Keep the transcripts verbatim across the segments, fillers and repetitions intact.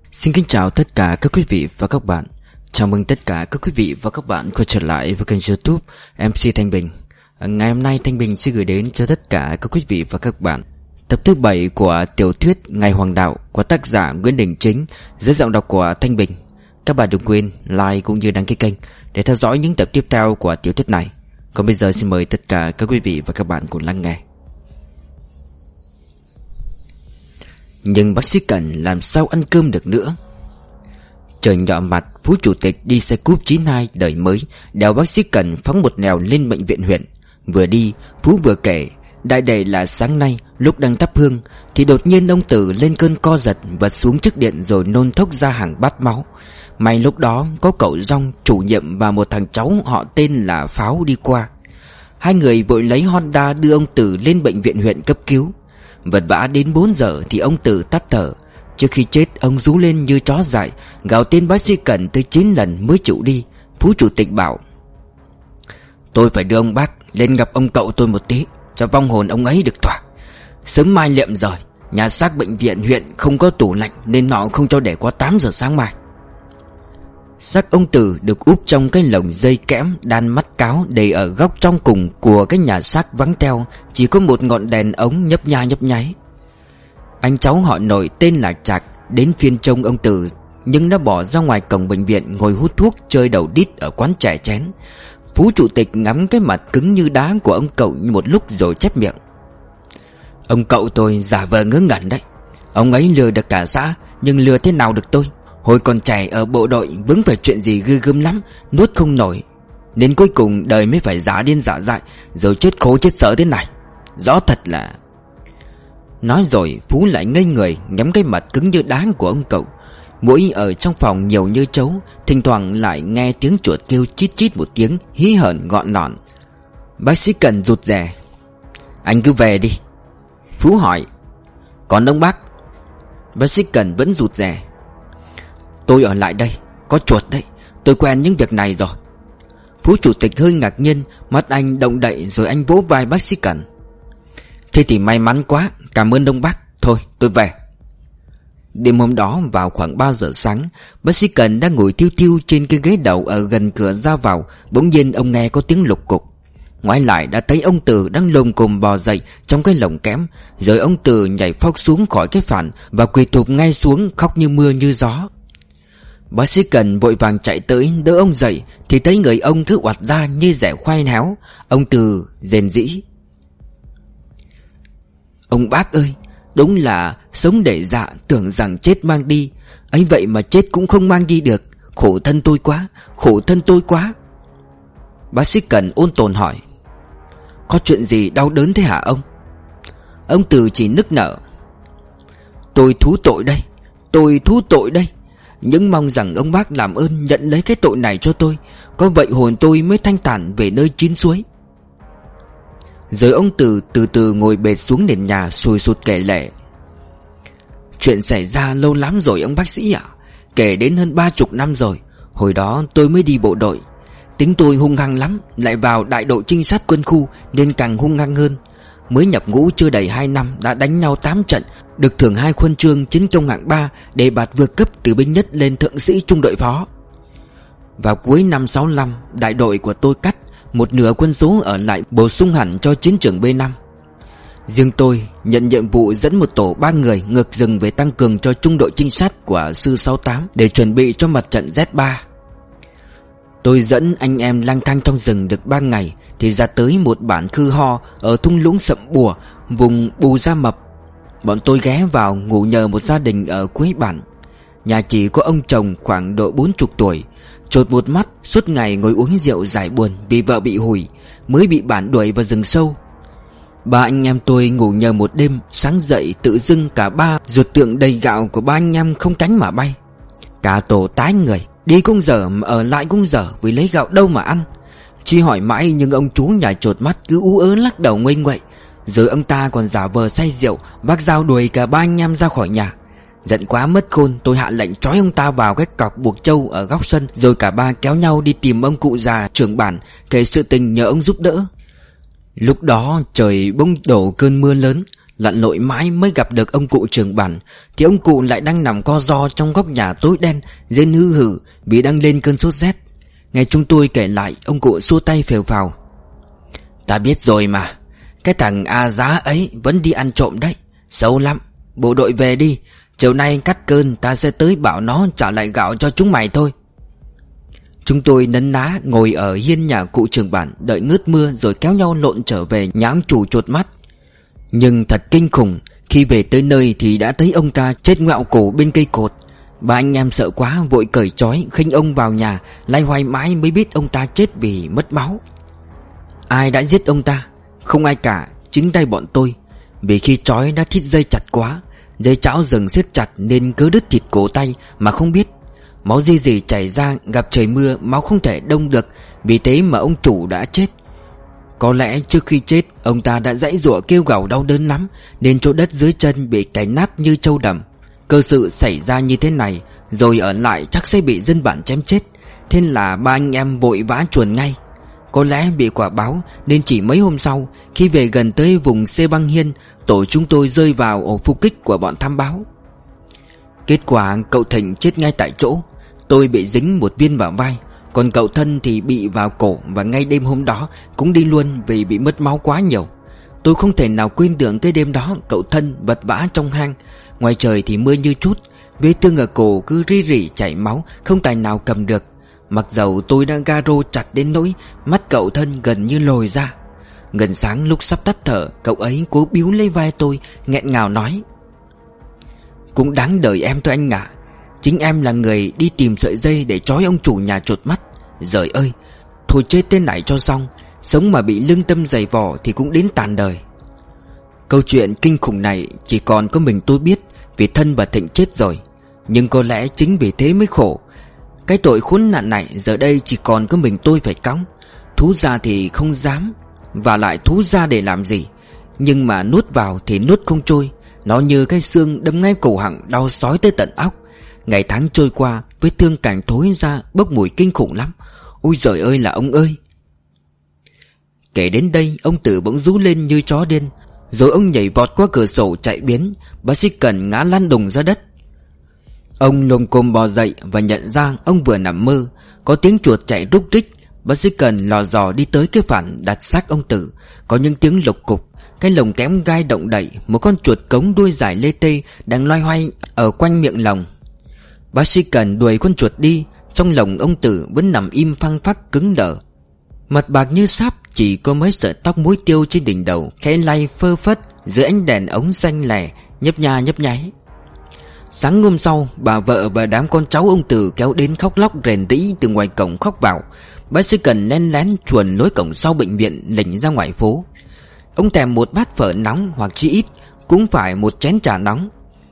Xin kính chào tất cả các quý vị và các bạn. Chào mừng tất cả các quý vị và các bạn quay trở lại với kênh YouTube em xê Thanh Bình. Ngày hôm nay Thanh Bình sẽ gửi đến cho tất cả các quý vị và các bạn tập thứ bảy của tiểu thuyết Ngày Hoàng Đạo của tác giả Nguyễn Đình Chính dưới giọng đọc của Thanh Bình. Các bạn đừng quên like cũng như đăng ký kênh để theo dõi những tập tiếp theo của tiểu thuyết này. Còn bây giờ xin mời tất cả các quý vị và các bạn cùng lắng nghe. Nhưng bác sĩ Cẩn làm sao ăn cơm được nữa. Trời nhọ mặt, Phú Chủ tịch đi xe cúp chín hai đời mới đèo bác sĩ Cẩn phóng một nẻo lên bệnh viện huyện. Vừa đi, Phú vừa kể, đại để là sáng nay lúc đang thắp hương thì đột nhiên ông Tử lên cơn co giật, vật xuống trước điện rồi nôn thốc ra hàng bát máu. May lúc đó có cậu Rong, chủ nhiệm và một thằng cháu họ tên là Pháo đi qua. Hai người vội lấy Honda đưa ông Tử lên bệnh viện huyện cấp cứu. Vật vã đến bốn giờ thì ông Tử tắt thở. Trước khi chết ông rú lên như chó dại, gào tên bác sĩ Cẩn tới chín lần mới chịu đi. Phú Chủ tịch bảo: "Tôi phải đưa ông bác lên gặp ông cậu tôi một tí, cho vong hồn ông ấy được thỏa. Sớm mai liệm rồi, nhà xác bệnh viện huyện không có tủ lạnh nên họ không cho để qua tám giờ sáng mai." Xác ông Tử được úp trong cái lồng dây kẽm đan mắt cáo để ở góc trong cùng của cái nhà xác vắng teo, chỉ có một ngọn đèn ống nhấp nha nhấp nháy. Anh cháu họ Nội tên là Trạc đến phiên trông ông Tử, nhưng đã bỏ ra ngoài cổng bệnh viện ngồi hút thuốc chơi đầu đít ở quán chè chén. Phú Chủ tịch ngắm cái mặt cứng như đá của ông cậu một lúc rồi chép miệng: "Ông cậu tôi giả vờ ngớ ngẩn đấy. Ông ấy lừa được cả xã, nhưng lừa thế nào được tôi. Hồi còn trẻ ở bộ đội vướng phải chuyện gì ghê gớm lắm, nuốt không nổi, nên cuối cùng đời mới phải giả điên giả dại, rồi chết khổ chết sợ thế này. Rõ thật là..." Nói rồi Phú lại ngây người ngắm cái mặt cứng như đá của ông cậu. Mũi ở trong phòng nhiều như trấu, thỉnh thoảng lại nghe tiếng chuột kêu chít chít một tiếng hí hởn gọn lọn. Bác sĩ Cần rụt rè: "Anh cứ về đi." Phú hỏi: "Còn ông bác?" Bác sĩ Cần vẫn rụt rè: "Tôi ở lại đây, có chuột đấy, tôi quen những việc này rồi." Phú Chủ tịch hơi ngạc nhiên, mắt anh động đậy rồi anh vỗ vai bác sĩ Cần: "Thế thì may mắn quá, cảm ơn ông bác, thôi tôi về." Đêm hôm đó vào khoảng ba giờ sáng, bác sĩ Cần đang ngồi thiêu thiêu trên cái ghế đầu ở gần cửa ra vào. Bỗng nhiên ông nghe có tiếng lục cục. Ngoái lại đã thấy ông Tử đang lồm cồm bò dậy trong cái lồng kẽm. Rồi ông Tử nhảy phóc xuống khỏi cái phản và quỳ thụp ngay xuống, khóc như mưa như gió. Bác sĩ Cần vội vàng chạy tới đỡ ông dậy thì thấy người ông cứ oặt ra như rẻ khoai héo. Ông Tử rền rĩ: "Ông bác ơi, đúng là sống để dạ, tưởng rằng chết mang đi, ấy vậy mà chết cũng không mang đi được. Khổ thân tôi quá, khổ thân tôi quá." Bác sĩ Cần ôn tồn hỏi: "Có chuyện gì đau đớn thế hả ông?" Ông Tử chỉ nức nở: "Tôi thú tội đây, tôi thú tội đây. Nhưng mong rằng ông bác làm ơn nhận lấy cái tội này cho tôi, có vậy hồn tôi mới thanh thản về nơi chín suối." Rồi ông Tử từ từ ngồi bệt xuống nền nhà sùi sụt kể lể: "Chuyện xảy ra lâu lắm rồi ông bác sĩ ạ, kể đến hơn ba chục năm rồi. Hồi đó tôi mới đi bộ đội. Tính tôi hung hăng lắm, lại vào đại đội trinh sát quân khu nên càng hung hăng hơn. Mới nhập ngũ chưa đầy hai năm đã đánh nhau tám trận, được thưởng hai huân chương chiến công hạng ba, đề bạt vượt cấp từ binh nhất lên thượng sĩ trung đội phó. Vào cuối năm sáu lăm, đại đội của tôi cắt, một nửa quân số ở lại bổ sung hẳn cho chiến trường B năm. Riêng tôi nhận nhiệm vụ dẫn một tổ ba người ngược rừng về tăng cường cho trung đội trinh sát của sư sáu tám để chuẩn bị cho mặt trận Z ba. Tôi dẫn anh em lang thang trong rừng được ba ngày thì ra tới một bản khư ho ở thung lũng Sậm Bùa, vùng Bù Gia Mập. Bọn tôi ghé vào ngủ nhờ một gia đình ở cuối bản. Nhà chỉ có ông chồng khoảng độ bốn chục tuổi, chột một mắt, suốt ngày ngồi uống rượu giải buồn vì vợ bị hủy, mới bị bản đuổi vào rừng sâu. Ba anh em tôi ngủ nhờ một đêm, sáng dậy tự dưng cả ba ruột tượng đầy gạo của ba anh em không cánh mà bay. Cả tổ tái người, đi cũng dở mà ở lại cũng dở vì lấy gạo đâu mà ăn. Chi hỏi mãi nhưng ông chú nhà chột mắt cứ ú ớ lắc đầu nguây nguậy. Rồi ông ta còn giả vờ say rượu, vác dao đuổi cả ba anh em ra khỏi nhà. Giận quá mất khôn, tôi hạ lệnh trói ông ta vào cái cọc buộc trâu ở góc sân, rồi cả ba kéo nhau đi tìm ông cụ già trưởng bản kể sự tình nhờ ông giúp đỡ. Lúc đó trời bỗng đổ cơn mưa lớn, Lặn lội mãi mới gặp được ông cụ trưởng bản, thì ông cụ lại đang nằm co ro trong góc nhà tối đen, rên hư hử vì đang lên cơn sốt rét. Nghe chúng tôi kể lại, ông cụ xua tay phều phào: "Ta biết rồi mà, cái thằng A Giá ấy vẫn đi ăn trộm đấy, xấu lắm. Bộ đội về đi, chiều nay cắt cơn ta sẽ tới bảo nó trả lại gạo cho chúng mày thôi." Chúng tôi nấn ná ngồi ở hiên nhà cụ trưởng bản đợi ngớt mưa rồi kéo nhau lộn trở về nhãng chủ chột mắt. Nhưng thật kinh khủng, khi về tới nơi thì đã thấy ông ta chết ngoẹo cổ bên cây cột. Ba anh em sợ quá vội cởi trói khênh ông vào nhà, lay hoay mãi mới biết ông ta chết vì mất máu. Ai đã giết ông ta? Không ai cả, chính tay bọn tôi. Vì khi trói đã thít dây chặt quá, dây chảo rừng siết chặt nên cứ đứt thịt cổ tay mà không biết. Máu gì gì chảy ra, gặp trời mưa máu không thể đông được, vì thế mà ông chủ đã chết. Có lẽ trước khi chết ông ta đã giãy giụa kêu gào đau đớn lắm, nên chỗ đất dưới chân bị cày nát như trâu đầm. Cơ sự xảy ra như thế này rồi ở lại chắc sẽ bị dân bản chém chết. Thế là ba anh em vội vã chuồn ngay. Có lẽ bị quả báo nên chỉ mấy hôm sau, khi về gần tới vùng Xê Băng Hiên, tổ chúng tôi rơi vào ổ phục kích của bọn tham báo. Kết quả cậu Thịnh chết ngay tại chỗ. Tôi bị dính một viên vào vai, còn cậu Thân thì bị vào cổ, và ngay đêm hôm đó cũng đi luôn vì bị mất máu quá nhiều. Tôi không thể nào quên được cái đêm đó cậu Thân vật vã trong hang. Ngoài trời thì mưa như trút, vết thương ở cổ cứ ri rỉ chảy máu, không tài nào cầm được. Mặc dầu tôi đã ga rô chặt đến nỗi mắt cậu Thân gần như lồi ra. Gần sáng lúc sắp tắt thở, cậu ấy cố biếu lấy vai tôi, nghẹn ngào nói: "Cũng đáng đời em thôi anh ạ. Chính em là người đi tìm sợi dây để trói ông chủ nhà chột mắt. Giời ơi, thôi chết tên này cho xong. Sống mà bị lương tâm giày vò thì cũng đến tàn đời." Câu chuyện kinh khủng này chỉ còn có mình tôi biết, vì Thân và Thịnh chết rồi. Nhưng có lẽ chính vì thế mới khổ. Cái tội khốn nạn này giờ đây chỉ còn có mình tôi phải cõng. Thú ra thì không dám, và lại thú ra để làm gì? Nhưng mà nuốt vào thì nuốt không trôi. Nó như cái xương đâm ngay cổ họng, đau xói tới tận óc. Ngày tháng trôi qua, vết thương càng thối ra, bốc mùi kinh khủng lắm. Ôi giời ơi là ông ơi! Kể đến đây, ông Tử bỗng rú lên như chó điên, rồi ông nhảy vọt qua cửa sổ chạy biến. Bác sĩ Cần ngã lăn đùng ra đất. Ông lồm cồm bò dậy và nhận ra ông vừa nằm mơ. Có tiếng chuột chạy rúc rích. Bác sĩ Cần lò dò đi tới cái phản đặt xác ông Tử. Có những tiếng lục cục, cái lồng kém gai động đậy. Một con chuột cống đuôi dài lê tê đang loay hoay ở quanh miệng lồng. Bác sĩ Cần đuổi con chuột đi. Trong lồng ông Tử vẫn nằm im phăng phắc cứng đờ, mặt bạc như sáp, chỉ có mấy sợi tóc muối tiêu trên đỉnh đầu khẽ lay phơ phất dưới ánh đèn ống xanh lẻ nhấp nha nhấp nháy. Sáng hôm sau, bà vợ và đám con cháu ông Tử kéo đến khóc lóc rền rĩ từ ngoài cổng khóc vào. Bác sĩ Cần len lén chuồn lối cổng sau bệnh viện lỉnh ra ngoài phố. Ông thèm một bát phở nóng, hoặc chỉ ít cũng phải một chén trà nóng.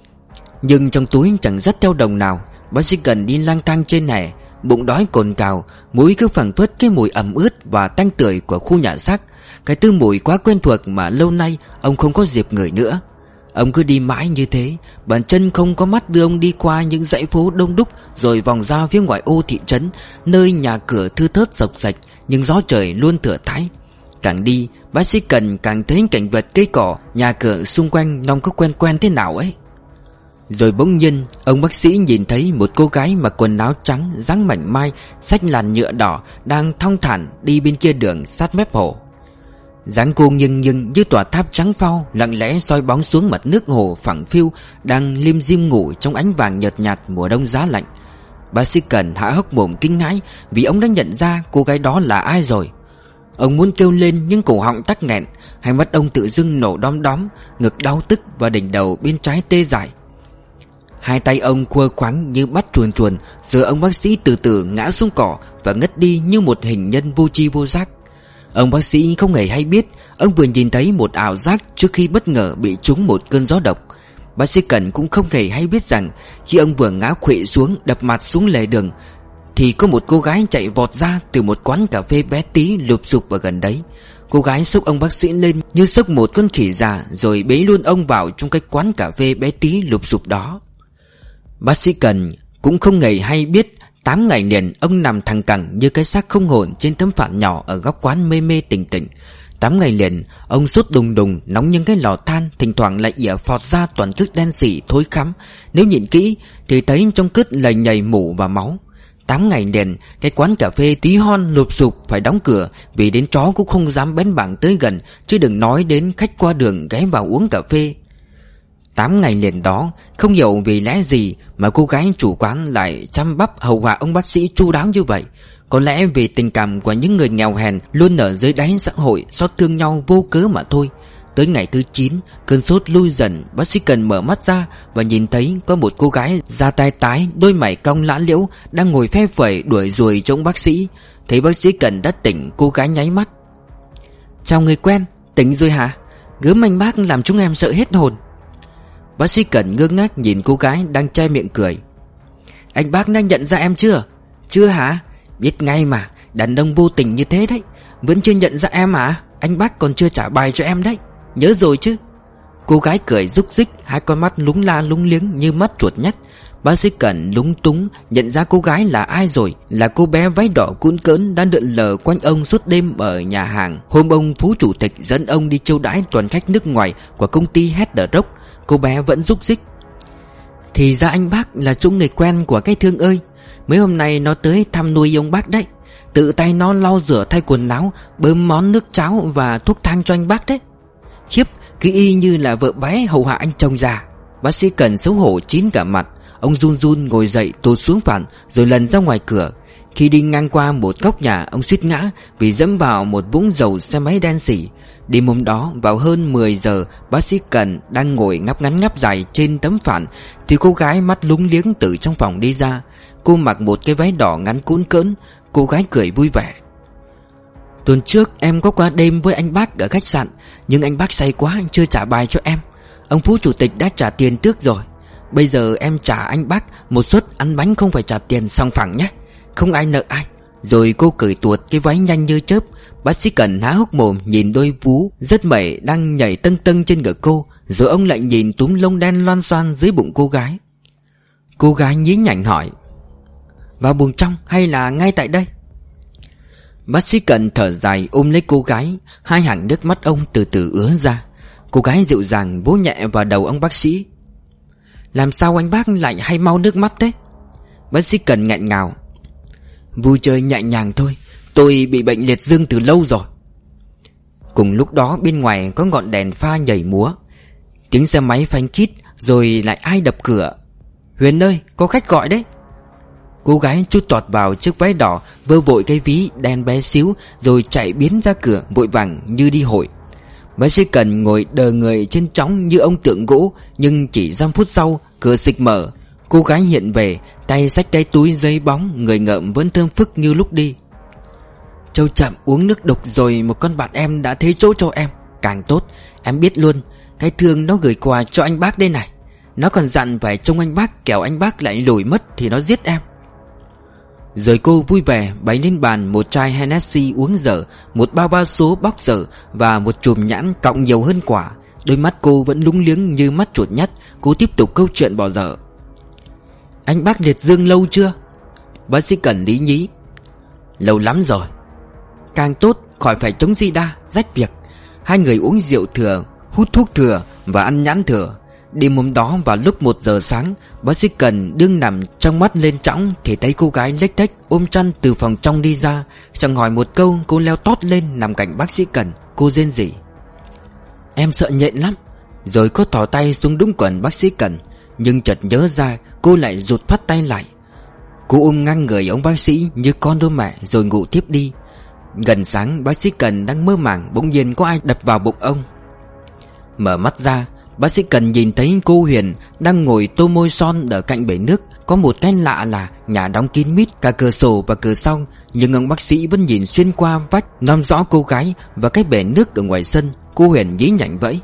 Nhưng trong túi chẳng dắt theo đồng nào. Bác sĩ Cần đi lang thang trên hè, bụng đói cồn cào, mũi cứ phảng phất cái mùi ẩm ướt và tanh tưởi của khu nhà xác. Cái tư mùi quá quen thuộc mà lâu nay ông không có dịp ngửi nữa. Ông cứ đi mãi như thế, bàn chân không có mắt đưa ông đi qua những dãy phố đông đúc, rồi vòng ra phía ngoại ô thị trấn, nơi nhà cửa thưa thớt rộc rạch, nhưng gió trời luôn thửa thãi. Càng đi, bác sĩ Cần càng thấy cảnh vật cây cỏ, nhà cửa xung quanh nó có quen quen thế nào ấy. Rồi bỗng nhiên, ông bác sĩ nhìn thấy một cô gái mặc quần áo trắng, dáng mảnh mai, xách làn nhựa đỏ, đang thong thả đi bên kia đường sát mép hồ. Dáng cô nghiêng nghiêng như tòa tháp trắng phao, lặng lẽ soi bóng xuống mặt nước hồ phẳng phiu, đang lim dim ngủ trong ánh vàng nhợt nhạt mùa đông giá lạnh. Bác sĩ Cần há hốc mồm kinh hãi, vì ông đã nhận ra cô gái đó là ai rồi. Ông muốn kêu lên nhưng cổ họng tắc nghẹn, hai mắt ông tự dưng nổ đom đóm, ngực đau tức và đỉnh đầu bên trái tê dại. Hai tay ông quơ khoáng như bắt chuồn chuồn, rồi ông bác sĩ từ từ ngã xuống cỏ và ngất đi như một hình nhân vô tri vô giác. Ông bác sĩ không hề hay biết ông vừa nhìn thấy một ảo giác trước khi bất ngờ bị trúng một cơn gió độc. Bác sĩ Cần cũng không hề hay biết rằng khi ông vừa ngã khuỵu xuống đập mặt xuống lề đường thì có một cô gái chạy vọt ra từ một quán cà phê bé tí lụp xụp ở gần đấy. Cô gái xốc ông bác sĩ lên như xốc một con khỉ già, rồi bế luôn ông vào trong cái quán cà phê bé tí lụp xụp đó. Bác sĩ Cần cũng không hề hay biết tám ngày liền ông nằm thằng cẳng như cái xác không hồn trên tấm phản nhỏ ở góc quán mê mê tỉnh tỉnh. Tám ngày liền ông sốt đùng đùng, nóng những cái lò than, thỉnh thoảng lại ỉa phọt ra toàn cứt đen sì thối khắm. Nếu nhìn kỹ thì thấy trong cứt lầy nhầy mủ và máu. Tám ngày liền cái quán cà phê tí hon lụp sụp phải đóng cửa, vì đến chó cũng không dám bén mảng tới gần, chứ đừng nói đến khách qua đường ghé vào uống cà phê. Tám ngày liền đó, không hiểu vì lẽ gì mà cô gái chủ quán lại chăm bắp hầu hạ ông bác sĩ chu đáo như vậy. Có lẽ vì tình cảm của những người nghèo hèn luôn ở dưới đáy xã hội xót thương nhau vô cớ mà thôi. Tới ngày thứ chín, cơn sốt lui dần, bác sĩ Cần mở mắt ra và nhìn thấy có một cô gái da tai tái, đôi mày cong lã liễu, đang ngồi phe phẩy đuổi ruồi cho ông bác sĩ. Thấy bác sĩ Cần đã tỉnh, cô gái nháy mắt. Chào người quen, tỉnh rồi hả? Gớm anh bác làm chúng em sợ hết hồn. Bác sĩ Cần ngơ ngác nhìn cô gái đang che miệng cười. Anh bác đã nhận ra em chưa? Chưa hả? Biết ngay mà, đàn ông vô tình như thế đấy. Vẫn chưa nhận ra em à? Anh bác còn chưa trả bài cho em đấy. Nhớ rồi chứ? Cô gái cười rúc rích, hai con mắt lúng la lúng liếng như mắt chuột nhắt. Bác sĩ Cần lúng túng nhận ra cô gái là ai rồi. Là cô bé váy đỏ cũn cỡn đã lượn lờ quanh ông suốt đêm ở nhà hàng hôm ông phú chủ tịch dẫn ông đi chiêu đãi toàn khách nước ngoài của công ty Heather Rock. Cô bé vẫn rúc rích. Thì ra anh bác là chỗ người quen của cái Thương ơi. Mấy hôm nay nó tới thăm nuôi ông bác đấy. Tự tay nó lau rửa thay quần áo, bơm món nước cháo và thuốc thang cho anh bác đấy. Khiếp, cứ y như là vợ bé hầu hạ anh chồng già. Bác sĩ Cần xấu hổ chín cả mặt. Ông run run ngồi dậy tụt xuống phản, rồi lần ra ngoài cửa. Khi đi ngang qua một góc nhà, ông suýt ngã vì dẫm vào một vũng dầu xe máy đen xỉ. Đêm hôm đó vào hơn mười giờ, bác sĩ Cần đang ngồi ngáp ngắn ngáp dài trên tấm phản thì cô gái mắt lúng liếng từ trong phòng đi ra. Cô mặc một cái váy đỏ ngắn cũn cỡn. Cô gái cười vui vẻ. Tuần trước em có qua đêm với anh bác ở khách sạn, nhưng anh bác say quá chưa trả bài cho em. Ông phú chủ tịch đã trả tiền trước rồi. Bây giờ em trả anh bác một suất ăn bánh không phải trả tiền, sòng phẳng nhé. Không ai nợ ai. Rồi cô cởi tuột cái váy nhanh như chớp. Bác sĩ Cần há hốc mồm nhìn đôi vú rất mẩy đang nhảy tưng tưng trên ngực cô. Rồi ông lại nhìn túm lông đen loan xoan dưới bụng cô gái. Cô gái nhí nhảnh hỏi. Vào buồng trong hay là ngay tại đây? Bác sĩ Cần thở dài ôm lấy cô gái. Hai hàng nước mắt ông từ từ ứa ra. Cô gái dịu dàng vỗ nhẹ vào đầu ông bác sĩ. Làm sao anh bác lại hay mau nước mắt thế? Bác sĩ Cần nghẹn ngào. Vui chơi nhẹ nhàng thôi. Tôi bị bệnh liệt dương từ lâu rồi. Cùng lúc đó bên ngoài có ngọn đèn pha nhảy múa. Tiếng xe máy phanh kít. Rồi lại ai đập cửa. Huyền ơi, có khách gọi đấy. Cô gái chút tọt vào chiếc váy đỏ, vơ vội cái ví đen bé xíu, rồi chạy biến ra cửa vội vàng như đi hội. Bác sĩ Cần ngồi đờ người trên trống như ông tượng gỗ. Nhưng chỉ giây phút sau, cửa xịch mở. Cô gái hiện về, tay xách cái túi giấy bóng, người ngợm vẫn thơm phức như lúc đi. Châu chậm uống nước độc rồi một con bạn em đã thế chỗ cho em. Càng tốt, em biết luôn. Cái Thương nó gửi quà cho anh bác đây này. Nó còn dặn phải trông anh bác, kẻo anh bác lại lủi mất thì nó giết em. Rồi cô vui vẻ bày lên bàn một chai Hennessy uống dở, một bao ba số bóc dở và một chùm nhãn cộng nhiều hơn quả. Đôi mắt cô vẫn lúng liếng như mắt chuột nhắt. Cô tiếp tục câu chuyện bỏ dở. Anh bác liệt dương lâu chưa? Bác sĩ Cần lý nhí. Lâu lắm rồi. Càng tốt, khỏi phải chống di đa, rách việc. Hai người uống rượu thừa, hút thuốc thừa và ăn nhãn thừa. Đêm hôm đó vào lúc một giờ sáng, bác sĩ Cần đương nằm trong mắt lên trõng thì thấy cô gái lếch thếch ôm chăn từ phòng trong đi ra. Chẳng hỏi một câu, cô leo tót lên nằm cạnh bác sĩ Cần. Cô rên rỉ. Em sợ nhện lắm. Rồi cô thò tay xuống đúng quần bác sĩ Cần. Nhưng chợt nhớ ra, cô lại rụt phát tay lại. Cô ôm ngang người ông bác sĩ như con đôi mẹ rồi ngủ tiếp đi. Gần sáng, bác sĩ Cần đang mơ màng, bỗng nhiên có ai đập vào bụng ông. Mở mắt ra, bác sĩ Cần nhìn thấy cô Huyền đang ngồi tô môi son ở cạnh bể nước. Có một cái lạ là nhà đóng kín mít cả cửa sổ và cửa sau, nhưng ông bác sĩ vẫn nhìn xuyên qua vách, nom rõ cô gái và cái bể nước ở ngoài sân. Cô Huyền nhí nhảnh vẫy.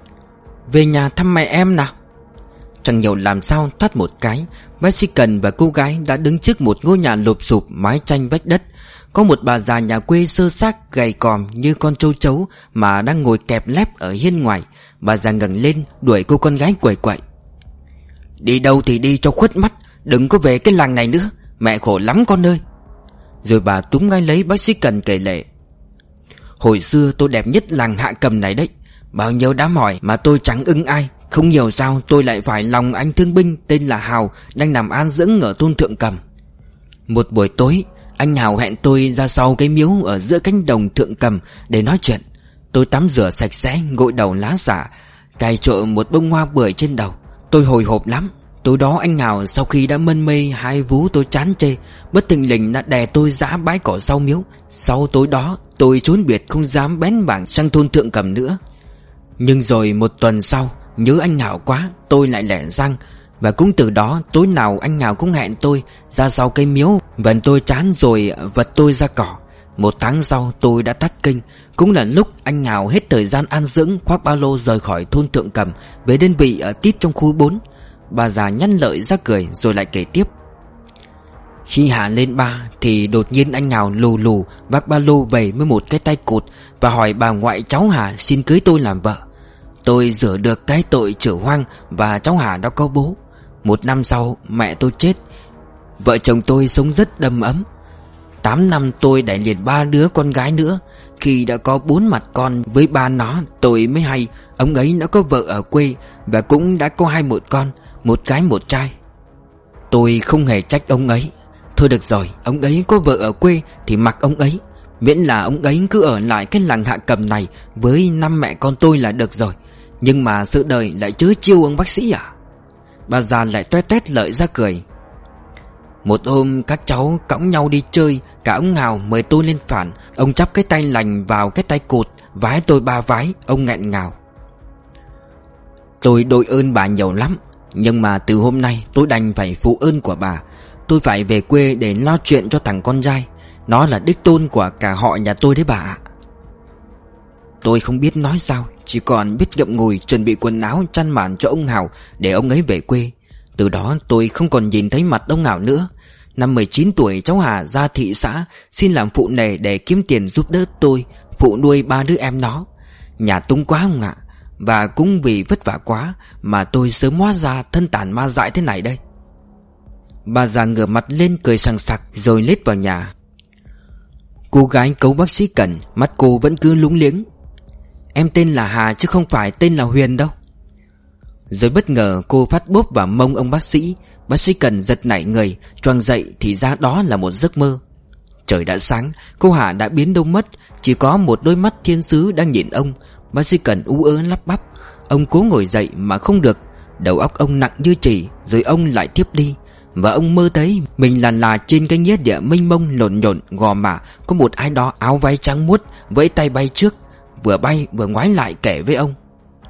Về nhà thăm mẹ em nào. Chẳng hiểu làm sao thắt một cái, bác sĩ Cần và cô gái đã đứng trước một ngôi nhà lụp xụp mái tranh vách đất. Có một bà già nhà quê sơ xác gầy còm như con trâu chấu mà đang ngồi kẹp lép ở hiên ngoài. Bà già ngẩng lên đuổi cô con gái quẩy quậy. Đi đâu thì đi cho khuất mắt, đừng có về cái làng này nữa, mẹ khổ lắm con ơi. Rồi bà túm ngay lấy bác sĩ Cần kể lể. Hồi xưa tôi đẹp nhất làng Hạ Cầm này đấy. Bao nhiêu đám hỏi mà tôi chẳng ưng ai. Không hiểu sao tôi lại phải lòng anh thương binh tên là Hào đang nằm an dưỡng ở thôn Thượng Cầm. Một buổi tối, anh Hào hẹn tôi ra sau cái miếu ở giữa cánh đồng Thượng Cầm để nói chuyện. Tôi tắm rửa sạch sẽ, gội đầu lá xả, cài trộn một bông hoa bưởi trên đầu. Tôi hồi hộp lắm. Tối đó anh Hào sau khi đã mân mê hai vú tôi chán chê, bất thình lình đã đè tôi giã bãi cỏ sau miếu. Sau tối đó tôi trốn biệt không dám bén mảng sang thôn Thượng Cầm nữa. Nhưng rồi một tuần sau, nhớ anh Hào quá, tôi lại lẻ răng. Và cũng từ đó tối nào anh Hào cũng hẹn tôi ra sau cây miếu, vần tôi chán rồi vật tôi ra cỏ. Một tháng sau tôi đã tắt kinh. Cũng là lúc anh Hào hết thời gian an dưỡng, khoác ba lô rời khỏi thôn Thượng Cầm về đơn vị ở tít trong khu bốn. Bà già nhăn lợi ra cười rồi lại kể tiếp. Khi hạ lên ba thì đột nhiên anh Hào lù lù vác ba lô về với một cái tay cụt và hỏi bà ngoại cháu Hà xin cưới tôi làm vợ. Tôi rửa được cái tội chửa hoang và cháu Hà đã có bố. Một năm sau mẹ tôi chết. Vợ chồng tôi sống rất đầm ấm. Tám năm tôi đẻ liền ba đứa con gái nữa. Khi đã có bốn mặt con với ba nó, tôi mới hay ông ấy đã có vợ ở quê và cũng đã có hai một con, một gái một trai. Tôi không hề trách ông ấy. Thôi được rồi, ông ấy có vợ ở quê thì mặc ông ấy, miễn là ông ấy cứ ở lại cái làng Hạ Cầm này với năm mẹ con tôi là được rồi. Nhưng mà sự đời lại chớ chiêu ông bác sĩ à? Bà già lại toét toét lợi ra cười. Một hôm các cháu cõng nhau đi chơi, cả ông Hào mời tôi lên phản. Ông chắp cái tay lành vào cái tay cụt, vái tôi ba vái. Ông nghẹn ngào. Tôi đội ơn bà nhiều lắm, nhưng mà từ hôm nay tôi đành phải phụ ơn của bà. Tôi phải về quê để lo chuyện cho thằng con trai. Nó là đích tôn của cả họ nhà tôi đấy bà ạ. Tôi không biết nói sao, chỉ còn biết ngậm ngùi chuẩn bị quần áo chăn màn cho ông Hào để ông ấy về quê. Từ đó tôi không còn nhìn thấy mặt ông Hào nữa. Năm mười chín tuổi cháu Hà ra thị xã xin làm phụ nề để kiếm tiền giúp đỡ tôi phụ nuôi ba đứa em nó. Nhà túng quá ông ạ. Và cũng vì vất vả quá mà tôi sớm hóa ra thân tàn ma dại thế này đây. Bà già ngửa mặt lên cười sằng sặc rồi lết vào nhà. Cô gái cấu bác sĩ Cẩn, mắt cô vẫn cứ lúng liếng. Em tên là Hà chứ không phải tên là Huyền đâu. Rồi bất ngờ cô phát bốp vào mông ông bác sĩ. Bác sĩ Cần giật nảy người, choàng dậy thì ra đó là một giấc mơ. Trời đã sáng, cô Hà đã biến đâu mất, chỉ có một đôi mắt thiên sứ đang nhìn ông. Bác sĩ Cần ú ớ lắp bắp. Ông cố ngồi dậy mà không được. Đầu óc ông nặng như chì. Rồi ông lại tiếp đi. Và ông mơ thấy mình làn là trên cái nghĩa địa mênh mông lộn nhộn gò mả. Có một ai đó áo váy trắng muốt vẫy tay bay trước, vừa bay vừa ngoái lại kể với ông.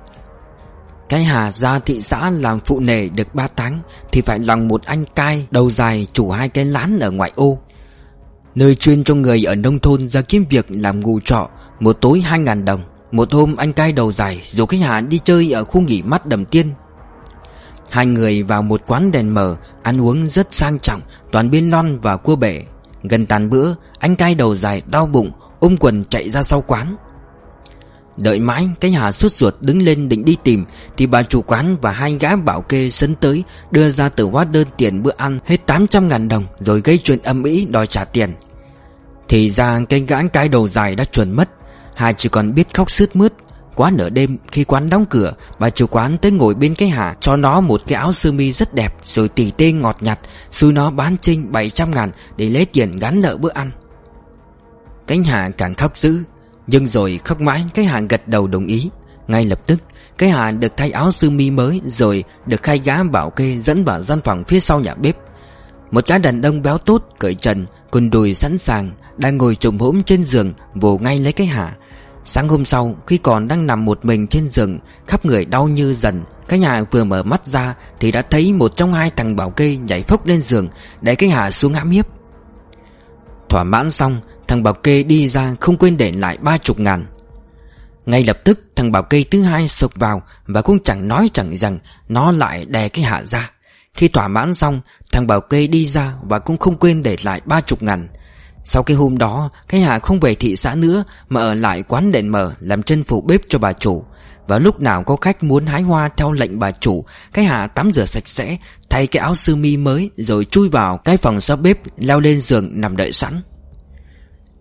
Cái Hà ra thị xã làm phụ nề được ba tháng thì phải lòng một anh cai đầu dài chủ hai cái lán ở ngoại ô, nơi chuyên cho người ở nông thôn ra kiếm việc làm ngủ trọ, một tối hai ngàn đồng. Một hôm anh cai đầu dài rủ cái Hà đi chơi ở khu nghỉ mát Đầm Tiên. Hai người vào một quán đèn mờ, ăn uống rất sang trọng, toàn biên lon và cua bể. Gần tàn bữa, anh cai đầu dài đau bụng, ôm quần chạy ra sau quán. Đợi mãi, cái Hà sốt ruột đứng lên định đi tìm thì bà chủ quán và hai gã bảo kê sấn tới, đưa ra tờ hóa đơn tiền bữa ăn hết tám trăm ngàn đồng, rồi gây chuyện ầm ĩ đòi trả tiền. Thì ra cái gã cai đầu dài đã chuồn mất. Hà chỉ còn biết khóc sướt mướt. Quá nửa đêm, khi quán đóng cửa, bà chủ quán tới ngồi bên cái Hà, cho nó một cái áo sơ mi rất đẹp, rồi tỉ tê ngọt nhạt xui nó bán chênh bảy trăm ngàn để lấy tiền gắn nợ bữa ăn. Cái Hà càng khóc dữ. Nhưng rồi khóc mãi, cái Hà gật đầu đồng ý. Ngay lập tức, cái Hà được thay áo sơ mi mới, rồi được hai gã bảo kê dẫn vào gian phòng phía sau nhà bếp. Một gã đàn ông béo tốt, cởi trần, quần đùi sẵn sàng, đang ngồi chồm hổm trên giường, vồ ngay lấy cái Hà. Sáng hôm sau, khi còn đang nằm một mình trên giường, khắp người đau như dần, cái Hà vừa mở mắt ra thì đã thấy một trong hai thằng bảo kê nhảy phốc lên giường, đẩy cái Hà xuống hãm hiếp. Thỏa mãn xong, thằng bảo kê đi ra không quên để lại ba chục ngàn. Ngay lập tức thằng bảo kê thứ hai sộc vào và cũng chẳng nói chẳng rằng, nó lại đè cái Hà ra. Khi thỏa mãn xong, thằng bảo kê đi ra và cũng không quên để lại ba chục ngàn. Sau cái hôm đó, cái Hà không về thị xã nữa mà ở lại quán đèn mờ làm chân phụ bếp cho bà chủ. Và lúc nào có khách muốn hái hoa theo lệnh bà chủ, cái Hà tắm rửa sạch sẽ, thay cái áo sơ mi mới, rồi chui vào cái phòng sau bếp, leo lên giường nằm đợi sẵn.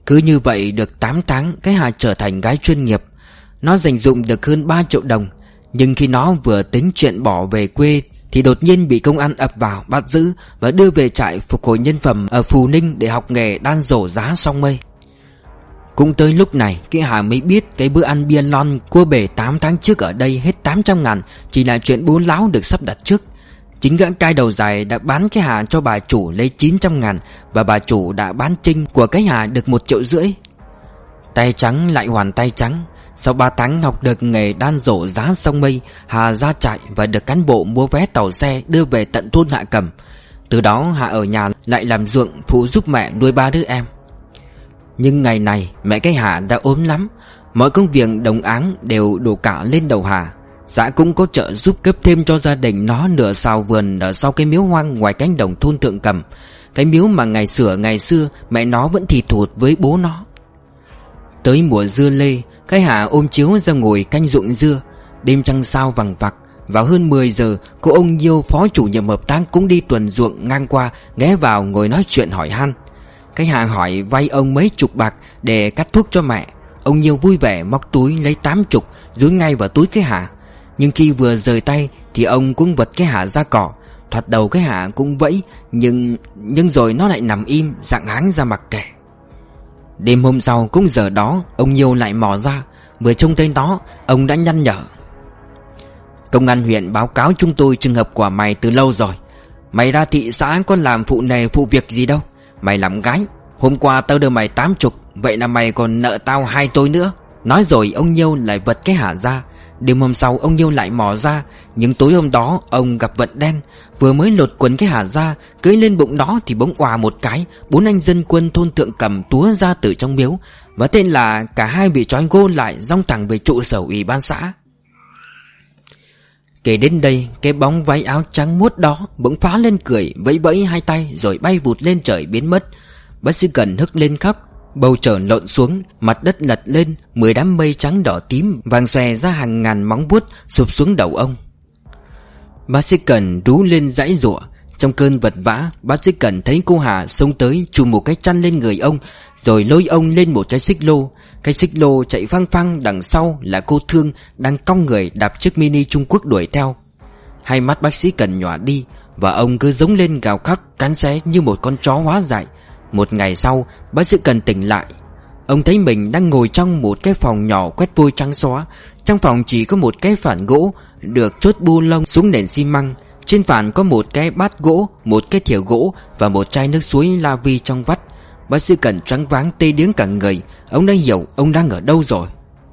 Cứ như vậy được tám tháng, cái Hà trở thành gái chuyên nghiệp. Nó dành dụm được hơn ba triệu đồng. Nhưng khi nó vừa tính chuyện bỏ về quê thì đột nhiên bị công an ập vào bắt giữ và đưa về trại phục hồi nhân phẩm ở Phù Ninh để học nghề đan rổ giá song mây. Cũng tới lúc này cái Hà mới biết cái bữa ăn bia lon cua bể tám tháng trước ở đây hết tám trăm ngàn chỉ là chuyện bố láo được sắp đặt trước. Chính gã cai đầu dài đã bán cái Hà cho bà chủ lấy chín trăm ngàn và bà chủ đã bán trinh của cái Hà được một triệu rưỡi. Tay trắng lại hoàn tay trắng. Sau ba tháng học được nghề đan rổ giá sông mây, Hà ra trại và được cán bộ mua vé tàu xe đưa về tận thôn Hạ Cầm. Từ đó Hà ở nhà lại làm ruộng phụ giúp mẹ nuôi ba đứa em. Nhưng ngày này mẹ cái Hà đã ốm lắm. Mọi công việc đồng áng đều đổ cả lên đầu Hà. Xã cũng có trợ giúp cấp thêm cho gia đình nó nửa sào vườn ở sau cái miếu hoang ngoài cánh đồng thôn Thượng Cầm. Cái miếu mà ngày xưa ngày xưa mẹ nó vẫn thì thụt với bố nó. Tới mùa dưa lê, cái Hà ôm chiếu ra ngồi canh ruộng dưa. Đêm trăng sao vằng vặc. Vào hơn mười giờ, cô ông Nhiêu phó chủ nhiệm hợp tác cũng đi tuần ruộng ngang qua, ghé vào ngồi nói chuyện hỏi han. Cái Hà hỏi vay ông mấy chục bạc để cắt thuốc cho mẹ. Ông Nhiêu vui vẻ móc túi lấy tám chục dúi ngay vào túi cái Hà. Nhưng khi vừa rời tay thì ông cũng vật cái Hà ra cỏ. Thoạt đầu cái Hà cũng vẫy, Nhưng nhưng rồi nó lại nằm im, dạng háng ra mặc kệ. Đêm hôm sau cũng giờ đó, ông Nhiêu lại mò ra. Vừa trông thấy nó, ông đã nhăn nhở. Công an huyện báo cáo chúng tôi trường hợp của mày từ lâu rồi. Mày ra thị xã có làm phụ nề phụ việc gì đâu. Mày làm gái. Hôm qua tao đưa mày tám chục, vậy là mày còn nợ tao hai tôi nữa. Nói rồi ông Nhiêu lại vật cái Hà ra. Đêm hôm sau ông Nhiêu lại mò ra. Nhưng tối hôm đó ông gặp vận đen. Vừa mới lột quần cái Hà ra, cưỡi lên bụng đó thì bỗng òa một cái. Bốn anh dân quân thôn Thượng Cầm túa ra từ trong miếu. Và tên là cả hai bị trói gô lại, dong thẳng về trụ sở ủy ban xã. Kể đến đây, cái bóng váy áo trắng muốt đó bỗng phá lên cười, vẫy vẫy hai tay rồi bay vụt lên trời biến mất. Bác sĩ Cần hức lên khóc. Bầu trời lộn xuống, mặt đất lật lên, mười đám mây trắng đỏ tím vàng xòe ra hàng ngàn móng vuốt sụp xuống đầu ông. Bác sĩ Cần rú lên giãy giụa. Trong cơn vật vã, bác sĩ Cần thấy cô Hà xông tới chùm một cái chăn lên người ông, rồi lôi ông lên một cái xích lô. Cái xích lô chạy phăng phăng, đằng sau là cô Thương đang cong người đạp chiếc Mini Trung Quốc đuổi theo. Hai mắt bác sĩ Cần nhòa đi và ông cứ giống lên gào khóc cắn xé như một con chó hóa dại. Một ngày sau, bác sĩ Cần tỉnh lại. Ông thấy mình đang ngồi trong một cái phòng nhỏ quét vôi trắng xóa. Trong phòng chỉ có một cái phản gỗ được chốt bu lông xuống nền xi măng. Trên phản có một cái bát gỗ, một cái thìa gỗ và một chai nước suối la vi trong vắt. Bác sĩ Cần choáng váng tê điếng cả người. Ông đã hiểu ông đang ở đâu rồi.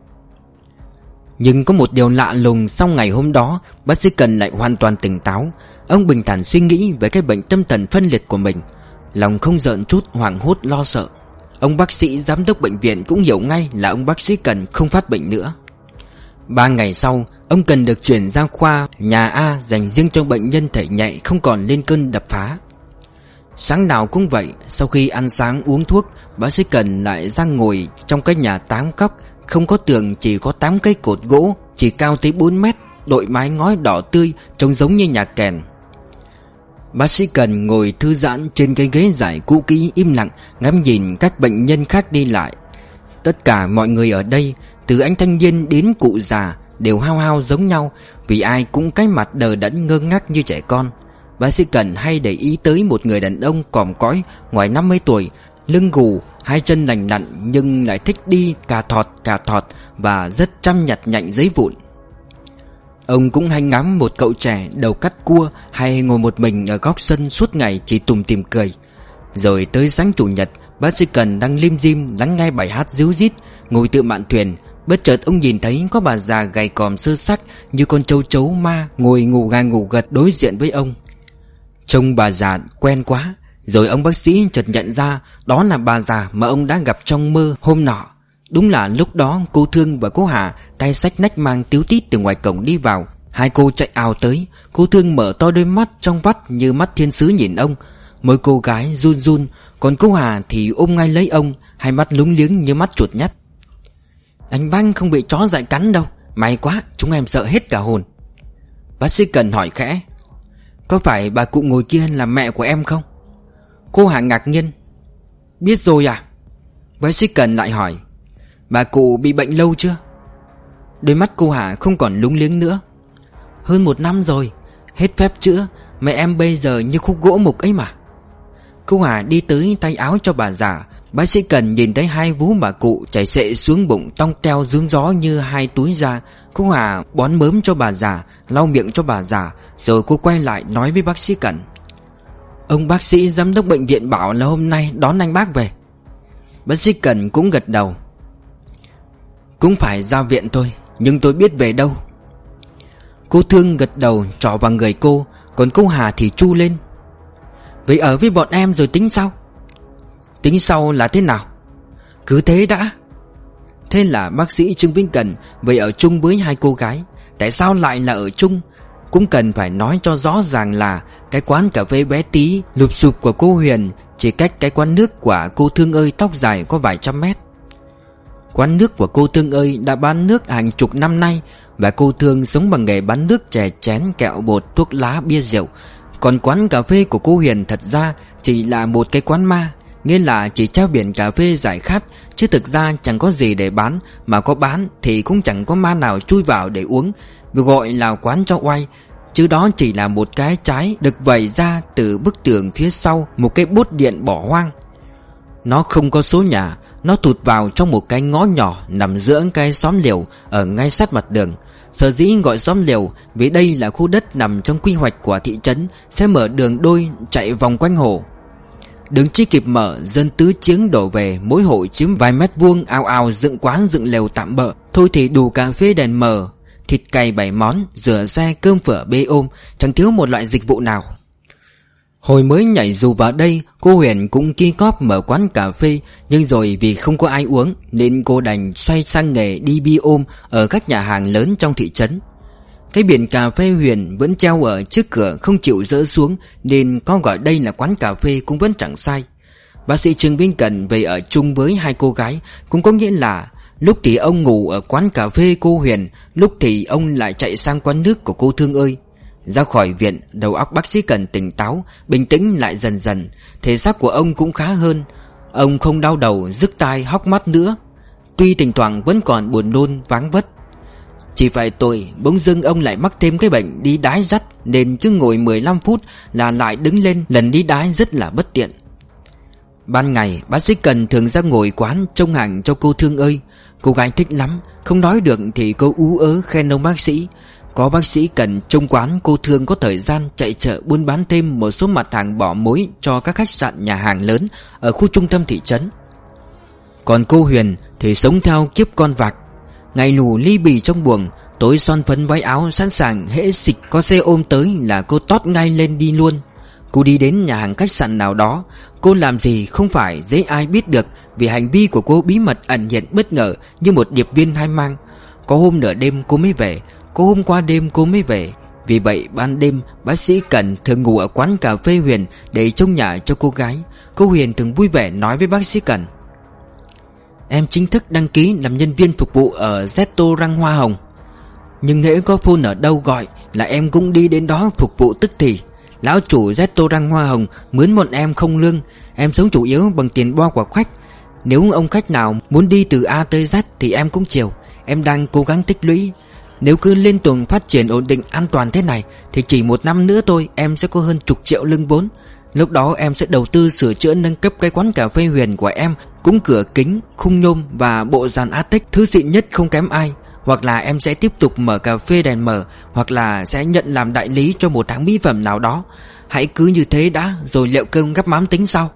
Nhưng có một điều lạ lùng, sau ngày hôm đó bác sĩ Cần lại hoàn toàn tỉnh táo. Ông bình thản suy nghĩ về cái bệnh tâm thần phân liệt của mình. Lòng không giận chút hoảng hốt lo sợ. Ông bác sĩ giám đốc bệnh viện cũng hiểu ngay là ông bác sĩ Cần không phát bệnh nữa. Ba ngày sau, ông Cần được chuyển ra khoa nhà A dành riêng cho bệnh nhân thể nhẹ không còn lên cơn đập phá. Sáng nào cũng vậy, sau khi ăn sáng uống thuốc, bác sĩ Cần lại ra ngồi trong cái nhà tám cóc, không có tường, chỉ có tám cây cột gỗ, chỉ cao tới bốn mét, đội mái ngói đỏ tươi, trông giống như nhà kèn. Bác sĩ Cần ngồi thư giãn trên cái ghế dài cũ kỹ im lặng, ngắm nhìn các bệnh nhân khác đi lại. Tất cả mọi người ở đây, từ anh thanh niên đến cụ già, đều hao hao giống nhau, vì ai cũng cái mặt đờ đẫn ngơ ngác như trẻ con. Bác sĩ Cần hay để ý tới một người đàn ông còm cõi ngoài năm mươi tuổi, lưng gù, hai chân lành lặn nhưng lại thích đi cà thọt cà thọt và rất chăm nhặt nhạnh giấy vụn. Ông cũng hay ngắm một cậu trẻ đầu cắt cua hay ngồi một mình ở góc sân suốt ngày chỉ tủm tỉm cười. Rồi tới sáng chủ nhật, bác sĩ Cần đang lim dim lắng nghe bài hát ríu rít, ngồi tự mạn thuyền. Bất chợt ông nhìn thấy có bà già gầy còm sơ sắc như con trâu chấu ma ngồi ngủ gà ngủ gật đối diện với ông. Trông bà già quen quá. Rồi ông bác sĩ chợt nhận ra đó là bà già mà ông đã gặp trong mơ hôm nọ. Đúng là lúc đó cô Thương và cô Hà tay xách nách mang tíu tít từ ngoài cổng đi vào. Hai cô chạy ào tới. Cô Thương mở to đôi mắt trong vắt như mắt thiên sứ nhìn ông. Môi cô gái run run. Còn cô Hà thì ôm ngay lấy ông, hai mắt lúng liếng như mắt chuột nhắt. Anh Banh không bị chó dại cắn đâu. May quá, chúng em sợ hết cả hồn. Bác sĩ Cần hỏi khẽ. Có phải bà cụ ngồi kia là mẹ của em không? Cô Hà ngạc nhiên. Biết rồi à? Bác sĩ Cần lại hỏi: Bà cụ bị bệnh lâu chưa? Đôi mắt cô Hà không còn lúng liếng nữa. Hơn một năm rồi. Hết phép chữa. Mẹ em bây giờ như khúc gỗ mục ấy mà. Cô Hà đi tới tay áo cho bà già. Bác sĩ Cần nhìn thấy hai vú bà cụ chảy xệ xuống bụng, tong teo rúm gió như hai túi da. Cô Hà bón mớm cho bà già, lau miệng cho bà già, rồi cô quay lại nói với bác sĩ Cần: Ông bác sĩ giám đốc bệnh viện bảo là hôm nay đón anh bác về. Bác sĩ Cần cũng gật đầu: Cũng phải ra viện thôi, nhưng tôi biết về đâu. Cô Thương gật đầu trỏ vào người cô, còn cô Hà thì chu lên: Vậy ở với bọn em rồi tính sau. Tính sau là thế nào? Cứ thế đã. Thế là bác sĩ Trương Vĩnh Cần về ở chung với hai cô gái. Tại sao lại là ở chung? Cũng cần phải nói cho rõ ràng là cái quán cà phê bé tí lụp xụp của cô Huyền chỉ cách cái quán nước của cô Thương ơi tóc dài có vài trăm mét. Quán nước của cô Thương ơi đã bán nước hàng chục năm nay, và cô Thương sống bằng nghề bán nước chè chén kẹo bột thuốc lá bia rượu. Còn quán cà phê của cô Huyền thật ra chỉ là một cái quán ma, nghĩa là chỉ treo biển cà phê giải khát, chứ thực ra chẳng có gì để bán, mà có bán thì cũng chẳng có ma nào chui vào để uống, vì gọi là quán cho oai, chứ đó chỉ là một cái trái được vẩy ra từ bức tường phía sau một cái bốt điện bỏ hoang. Nó không có số nhà, nó tụt vào trong một cái ngõ nhỏ nằm giữa cái xóm liều ở ngay sát mặt đường. Sở dĩ gọi xóm liều vì đây là khu đất nằm trong quy hoạch của thị trấn, sẽ mở đường đôi chạy vòng quanh hồ. Đường chưa kịp mở, dân tứ chiếng đổ về, mỗi hộ chiếm vài mét vuông, ào ào dựng quán dựng lều tạm bợ. Thôi thì đủ cà phê đèn mờ, thịt cày bảy món, rửa xe, cơm phở bê ôm, chẳng thiếu một loại dịch vụ nào. Hồi mới nhảy dù vào đây, cô Huyền cũng ki cóp mở quán cà phê, nhưng rồi vì không có ai uống nên cô đành xoay sang nghề đi bia ôm ở các nhà hàng lớn trong thị trấn. Cái biển cà phê Huyền vẫn treo ở trước cửa không chịu dỡ xuống, nên có gọi đây là quán cà phê cũng vẫn chẳng sai. Bác sĩ Trương Vĩnh Cần về ở chung với hai cô gái, cũng có nghĩa là lúc thì ông ngủ ở quán cà phê cô Huyền, lúc thì ông lại chạy sang quán nước của cô Thương ơi. Ra khỏi viện, đầu óc bác sĩ Cần tỉnh táo, bình tĩnh lại dần dần. Thể xác của ông cũng khá hơn. Ông không đau đầu, rức tai, hóc mắt nữa. Tuy thỉnh thoảng vẫn còn buồn nôn, váng vất. Chỉ phải tội bỗng dưng ông lại mắc thêm cái bệnh đi đái dắt, nên cứ ngồi mười lăm phút là lại đứng lên, lần đi đái rất là bất tiện. Ban ngày bác sĩ Cần thường ra ngồi quán trông hàng cho cô Thương ơi. Cô gái thích lắm, không nói được thì cô ú ớ khen ông bác sĩ. Có bác sĩ Cần trông quán, cô Thương có thời gian chạy chợ buôn bán thêm một số mặt hàng bỏ mối cho các khách sạn nhà hàng lớn ở khu trung tâm thị trấn. Còn cô Huyền thì sống theo kiếp con vạc, ngày lù ly bì trong buồng, tối son phấn váy áo sẵn sàng, hễ xịch có xe ôm tới là cô tót ngay lên đi luôn. Cô đi đến nhà hàng khách sạn nào đó, cô làm gì không phải dễ ai biết được, vì hành vi của cô bí mật ẩn hiện bất ngờ như một điệp viên hai mang. Có hôm nửa đêm cô mới về, có hôm qua đêm cô mới về. Vì vậy ban đêm bác sĩ Cần thường ngủ ở quán cà phê Huyền để trông nhà cho cô gái. Cô Huyền thường vui vẻ nói với bác sĩ Cần: Em chính thức đăng ký làm nhân viên phục vụ ở Zeto Răng Hoa Hồng, nhưng hễ có phone ở đâu gọi là em cũng đi đến đó phục vụ tức thì. Lão chủ Zeto Răng Hoa Hồng mướn bọn em không lương, em sống chủ yếu bằng tiền bo của khách. Nếu ông khách nào muốn đi từ A tới Z thì em cũng chiều. Em đang cố gắng tích lũy. Nếu cứ liên tục phát triển ổn định an toàn thế này thì chỉ một năm nữa thôi em sẽ có hơn chục triệu lương vốn. Lúc đó em sẽ đầu tư sửa chữa nâng cấp cái quán cà phê Huyền của em, cũng cửa kính, khung nhôm và bộ dàn Atec thứ xịn nhất không kém ai. Hoặc là em sẽ tiếp tục mở cà phê đèn mờ, hoặc là sẽ nhận làm đại lý cho một hãng mỹ phẩm nào đó. Hãy cứ như thế đã, rồi liệu cơm gắp mắm tính sau.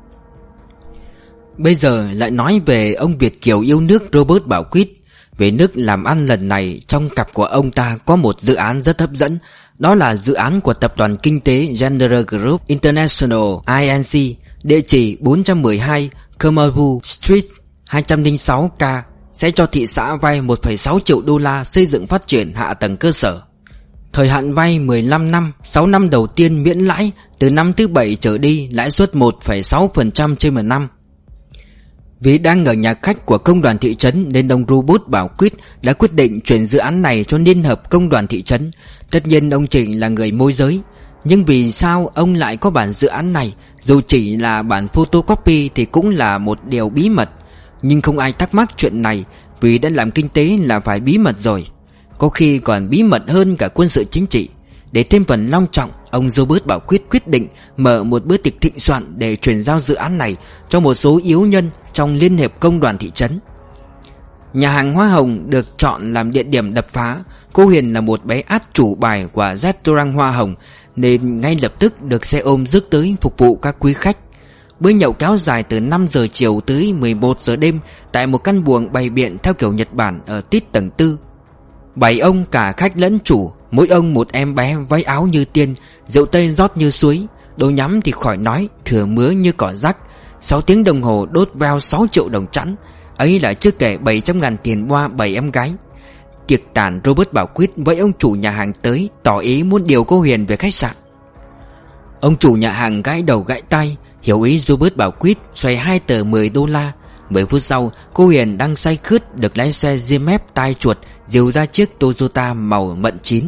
Bây giờ lại nói về ông Việt kiều yêu nước Robert Bảo Quýt. Về nước làm ăn lần này, trong cặp của ông ta có một dự án rất hấp dẫn. Đó là dự án của tập đoàn kinh tế General Group International I N C, địa chỉ bốn trăm mười hai Comervu Street hai trăm lẻ sáu K, sẽ cho thị xã vay một phẩy sáu triệu đô la xây dựng phát triển hạ tầng cơ sở. Thời hạn vay mười lăm năm, sáu năm đầu tiên miễn lãi, từ năm thứ bảy trở đi lãi suất một phẩy sáu phần trăm trên một năm. Vì đang ở nhà khách của công đoàn thị trấn nên ông Robert Bảo Quýt đã quyết định chuyển dự án này cho Liên hợp Công đoàn thị trấn. Tất nhiên ông chỉ là người môi giới. Nhưng vì sao ông lại có bản dự án này, dù chỉ là bản photocopy thì cũng là một điều bí mật. Nhưng không ai thắc mắc chuyện này, vì đã làm kinh tế là phải bí mật rồi. Có khi còn bí mật hơn cả quân sự chính trị. Để thêm phần long trọng, ông Robert Bảo Quyết quyết định mở một bữa tiệc thịnh soạn để chuyển giao dự án này cho một số yếu nhân trong Liên hiệp Công đoàn thị trấn. Nhà hàng Hoa Hồng được chọn làm địa điểm đập phá. Cô Huyền là một bé át chủ bài của restaurant Hoa Hồng, nên ngay lập tức được xe ôm rước tới phục vụ các quý khách. Bữa nhậu kéo dài từ năm giờ chiều tới mười một giờ đêm tại một căn buồng bày biện theo kiểu Nhật Bản ở tít tầng tư. Bảy ông cả khách lẫn chủ, mỗi ông một em bé váy áo như tiên, rượu tây rót như suối, đồ nhắm thì khỏi nói, thừa mứa như cỏ rác. Sáu tiếng đồng hồ đốt veo sáu triệu đồng chẵn, ấy là chưa kể bảy trăm ngàn tiền boa bảy em gái. Tiệc tàn, Robert Bảo Quyết với ông chủ nhà hàng tới, tỏ ý muốn điều cô Huyền về khách sạn. Ông chủ nhà hàng gãi đầu gãi tay, hiểu ý Robert Bảo Quyết, xoay hai tờ mười đô la. Mười phút sau, cô Huyền đang say khướt được lái xe giê em ép tai chuột dìu ra chiếc Toyota màu mận chín.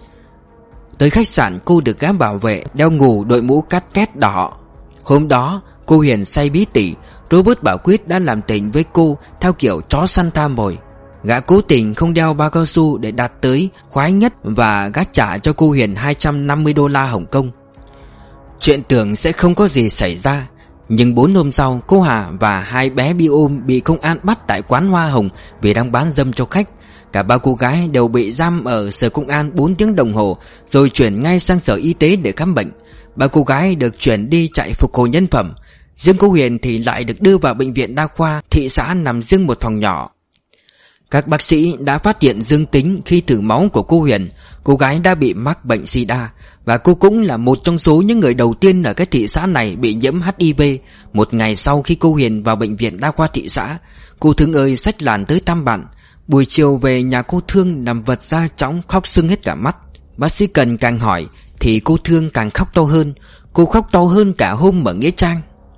Tới khách sạn, cô được gã bảo vệ đeo ngủ đội mũ cắt két đỏ. Hôm đó cô Huyền say bí tỉ. Robert Bảo Quyết đã làm tình với cô theo kiểu chó săn tham mồi. Gã cố tình không đeo bao cao su để đạt tới khoái nhất, và gã trả cho cô Huyền hai trăm năm mươi đô la Hồng Kông. Chuyện tưởng sẽ không có gì xảy ra, nhưng bốn hôm sau, cô Hà và hai bé bi ôm bị công an bắt tại quán Hoa Hồng vì đang bán dâm cho khách. Cả ba cô gái đều bị giam ở sở công an bốn tiếng đồng hồ, rồi chuyển ngay sang sở y tế để khám bệnh. Ba cô gái được chuyển đi chạy phục hồi nhân phẩm. Riêng cô Huyền thì lại được đưa vào bệnh viện đa khoa thị xã nằm riêng một phòng nhỏ. Các bác sĩ đã phát hiện dương tính khi thử máu của cô Huyền. Cô gái đã bị mắc bệnh sida, và cô cũng là một trong số những người đầu tiên ở cái thị xã này bị nhiễm hát i vê. Một ngày sau khi cô Huyền vào bệnh viện đa khoa thị xã, cô Thương ơi xách làn tới thăm bạn. Buổi chiều về nhà, cô Thương nằm vật ra chõng khóc sưng hết cả mắt. Bác sĩ Cần càng hỏi thì cô Thương càng khóc to hơn. Cô khóc to hơn cả hôm ở Nghĩa Trang.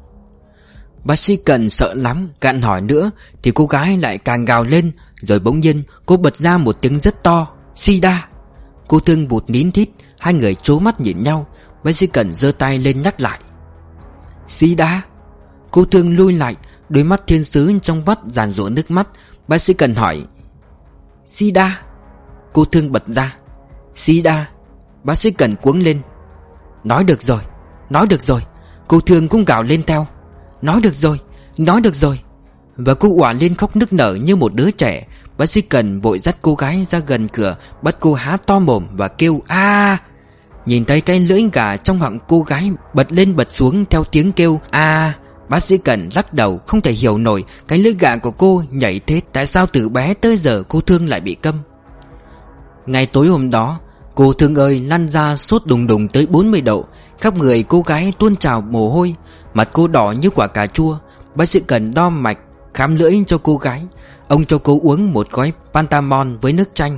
Bác sĩ Cần sợ lắm, càng hỏi nữa thì cô gái lại càng gào lên. Rồi bỗng nhiên cô bật ra một tiếng rất to: sida. Cô Thương bụt nín thít. Hai người trố mắt nhìn nhau. Bác sĩ Cần giơ tay lên nhắc lại: sida. Cô Thương lui lại, đôi mắt thiên sứ trong vắt giàn giụa nước mắt. Bác sĩ Cần hỏi: sida. Cô Thương bật ra: sida. Bác sĩ Cần cuống lên: nói được rồi, nói được rồi. Cô Thương cũng gào lên theo: nói được rồi, nói được rồi. Và cô òa lên khóc nức nở như một đứa trẻ. Bác sĩ Cần vội dắt cô gái ra gần cửa, bắt cô há to mồm và kêu a. Nhìn thấy cái lưỡi gà trong họng cô gái bật lên bật xuống theo tiếng kêu a. Bác sĩ Cần lắc đầu, không thể hiểu nổi cái lưỡi gà của cô nhảy thế. Tại sao từ bé tới giờ cô Thương lại bị câm? Ngày tối hôm đó, cô Thương ơi lăn ra sốt đùng đùng tới bốn mươi độ. Khắp người cô gái tuôn trào mồ hôi, mặt cô đỏ như quả cà chua. Bác sĩ Cần đo mạch, khám lưỡi cho cô gái. Ông cho cô uống một gói Pantamon với nước chanh.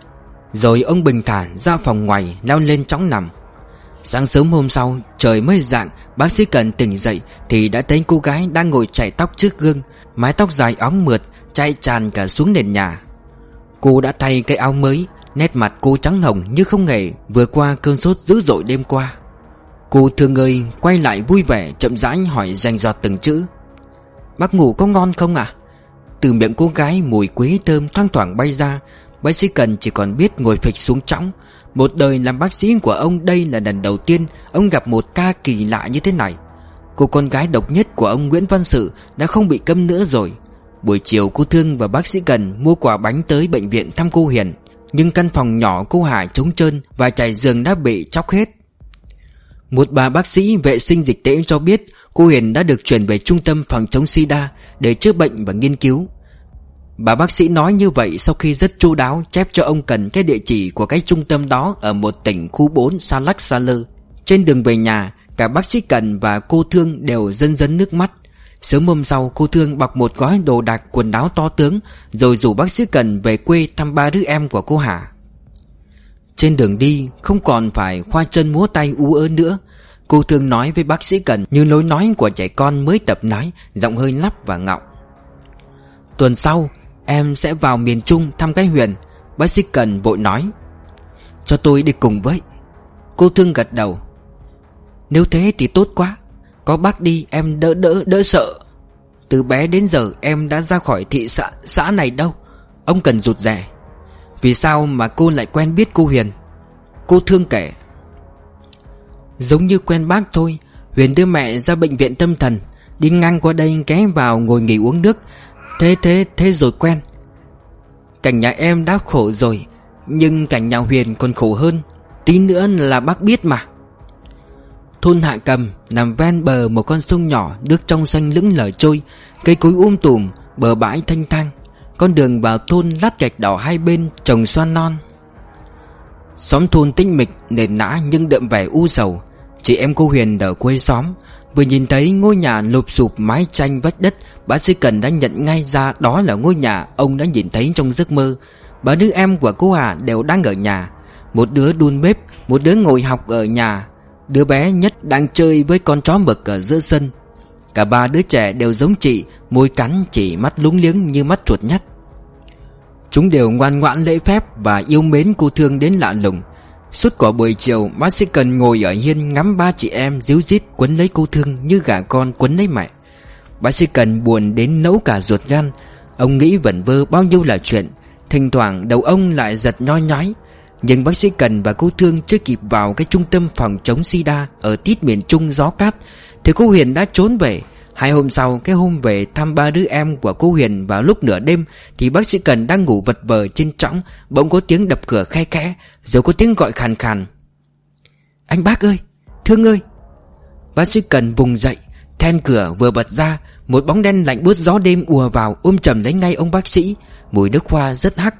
Rồi ông bình thản ra phòng ngoài, leo lên chõng nằm. Sáng sớm hôm sau, trời mới rạng, bác sĩ Cần tỉnh dậy thì đã thấy cô gái đang ngồi chải tóc trước gương. Mái tóc dài óng mượt chảy tràn cả xuống nền nhà. Cô đã thay cái áo mới. Nét mặt cô trắng hồng như không hề vừa qua cơn sốt dữ dội đêm qua. Cô Thương ơi quay lại vui vẻ, chậm rãi hỏi rành rọt từng chữ: bác ngủ có ngon không ạ? À? Từ miệng cô gái mùi quế thơm thoang thoảng bay ra. Bác sĩ Cần chỉ còn biết ngồi phịch xuống chõng. Một đời làm bác sĩ của ông, đây là lần đầu tiên ông gặp một ca kỳ lạ như thế này. Cô con gái độc nhất của ông Nguyễn Văn Sự đã không bị câm nữa rồi. Buổi chiều cô Thương và bác sĩ Cần mua quà bánh tới bệnh viện thăm cô Huyền. Nhưng căn phòng nhỏ cô Hà trống trơn và trải giường đã bị chóc hết. Một bà bác sĩ vệ sinh dịch tễ cho biết cô Huyền đã được chuyển về trung tâm phòng chống sida để chữa bệnh và nghiên cứu. Bà bác sĩ nói như vậy sau khi rất chu đáo chép cho ông Cần cái địa chỉ của cái trung tâm đó ở một tỉnh khu bốn xa lắc xa lơ. Trên đường về nhà, cả bác sĩ Cần và cô Thương đều rưng rưng nước mắt. Sớm hôm sau, cô Thương bọc một gói đồ đạc quần áo to tướng rồi rủ bác sĩ Cần về quê thăm ba đứa em của cô Hà. Trên đường đi không còn phải khoa chân múa tay ú ớ nữa. Cô Thương nói với bác sĩ Cần như lối nói của trẻ con mới tập nói, giọng hơi lắp và ngọng: tuần sau em sẽ vào miền Trung thăm cái Huyền. Bác sĩ Cần vội nói: cho tôi đi cùng với. Cô Thương gật đầu: nếu thế thì tốt quá. Có bác đi em đỡ đỡ đỡ sợ. Từ bé đến giờ em đã ra khỏi thị xã, xã này đâu. Ông Cần rụt rè. Vì sao mà cô lại quen biết cô Huyền? Cô Thương kể. Giống như quen bác thôi. Huyền đưa mẹ ra bệnh viện tâm thần, đi ngang qua đây ghé vào ngồi nghỉ uống nước. Thế thế thế rồi quen. Cảnh nhà em đã khổ rồi, nhưng cảnh nhà Huyền còn khổ hơn. Tí nữa là bác biết mà. Thôn Hạ Cầm nằm ven bờ một con sông nhỏ, nước trong xanh lững lờ trôi, cây cối um tùm, bờ bãi thanh thang. Con đường vào thôn lát gạch đỏ hai bên trồng xoan non. Xóm thôn tinh mịch, nền nã nhưng đượm vẻ u sầu. Chị em cô Huyền ở quê xóm vừa nhìn thấy ngôi nhà lụp xụp mái tranh vách đất, bác sĩ Cần đã nhận ngay ra đó là ngôi nhà ông đã nhìn thấy trong giấc mơ. Ba đứa em của cô Hà đều đang ở nhà. Một đứa đun bếp, một đứa ngồi học ở nhà. Đứa bé nhất đang chơi với con chó mực ở giữa sân. Cả ba đứa trẻ đều giống chị, môi cắn, chỉ mắt lúng liếng như mắt chuột nhắt. Chúng đều ngoan ngoãn lễ phép và yêu mến cô Thương đến lạ lùng. Suốt cả buổi chiều, bác sĩ Cần ngồi ở hiên ngắm ba chị em díu dít quấn lấy cô Thương như gà con quấn lấy mẹ. Bác sĩ Cần buồn đến nấu cả ruột gan. Ông nghĩ vẩn vơ bao nhiêu là chuyện. Thỉnh thoảng đầu ông lại giật nhoi nhói. Nhưng bác sĩ Cần và cô Thương chưa kịp vào cái trung tâm phòng chống sida ở tít miền Trung gió cát thì cô Huyền đã trốn về. Hai hôm sau, cái hôm về thăm ba đứa em của cô Huyền vào lúc nửa đêm, thì bác sĩ Cần đang ngủ vật vờ trên trõng, bỗng có tiếng đập cửa khe khẽ, rồi có tiếng gọi khàn khàn. Anh bác ơi, Thương ơi. Bác sĩ Cần vùng dậy, then cửa vừa bật ra, một bóng đen lạnh buốt gió đêm ùa vào ôm chầm lấy ngay ông bác sĩ. Mùi nước hoa rất hắc.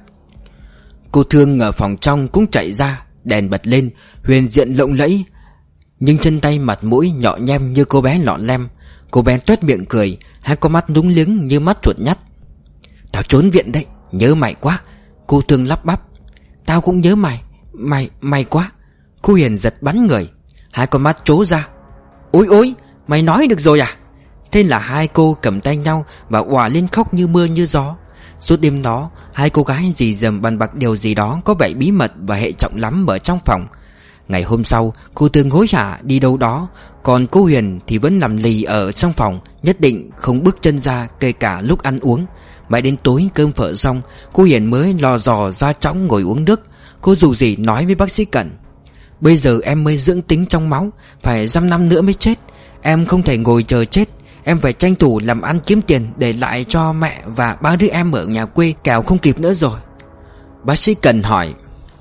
Cô Thương ở phòng trong cũng chạy ra, đèn bật lên, huyền diện lộng lẫy, nhưng chân tay mặt mũi nhọ nhem như cô bé lọ lem. Cô bé toét miệng cười, hai con mắt lúng liếng như mắt chuột nhắt. Tao trốn viện đấy, nhớ mày quá. Cô Thương lắp bắp. Tao cũng nhớ mày, mày, mày quá. Cô Huyền giật bắn người, hai con mắt trố ra. Ôi ôi, mày nói được rồi à? Thế là hai cô cầm tay nhau và òa lên khóc như mưa như gió. Suốt đêm đó, hai cô gái dì dầm bàn bạc điều gì đó có vẻ bí mật và hệ trọng lắm ở trong phòng. Ngày hôm sau, cô Thương hối hả đi đâu đó, còn cô Huyền thì vẫn nằm lì ở trong phòng, nhất định không bước chân ra kể cả lúc ăn uống. Mãi đến tối cơm phở xong, cô Huyền mới lò dò ra trõng ngồi uống nước. Cô dù gì nói với bác sĩ Cần. Bây giờ em mới dưỡng tính trong máu, phải dăm năm nữa mới chết. Em không thể ngồi chờ chết. Em phải tranh thủ làm ăn kiếm tiền để lại cho mẹ và ba đứa em ở nhà quê, kẻo không kịp nữa rồi. Bác sĩ Cần hỏi.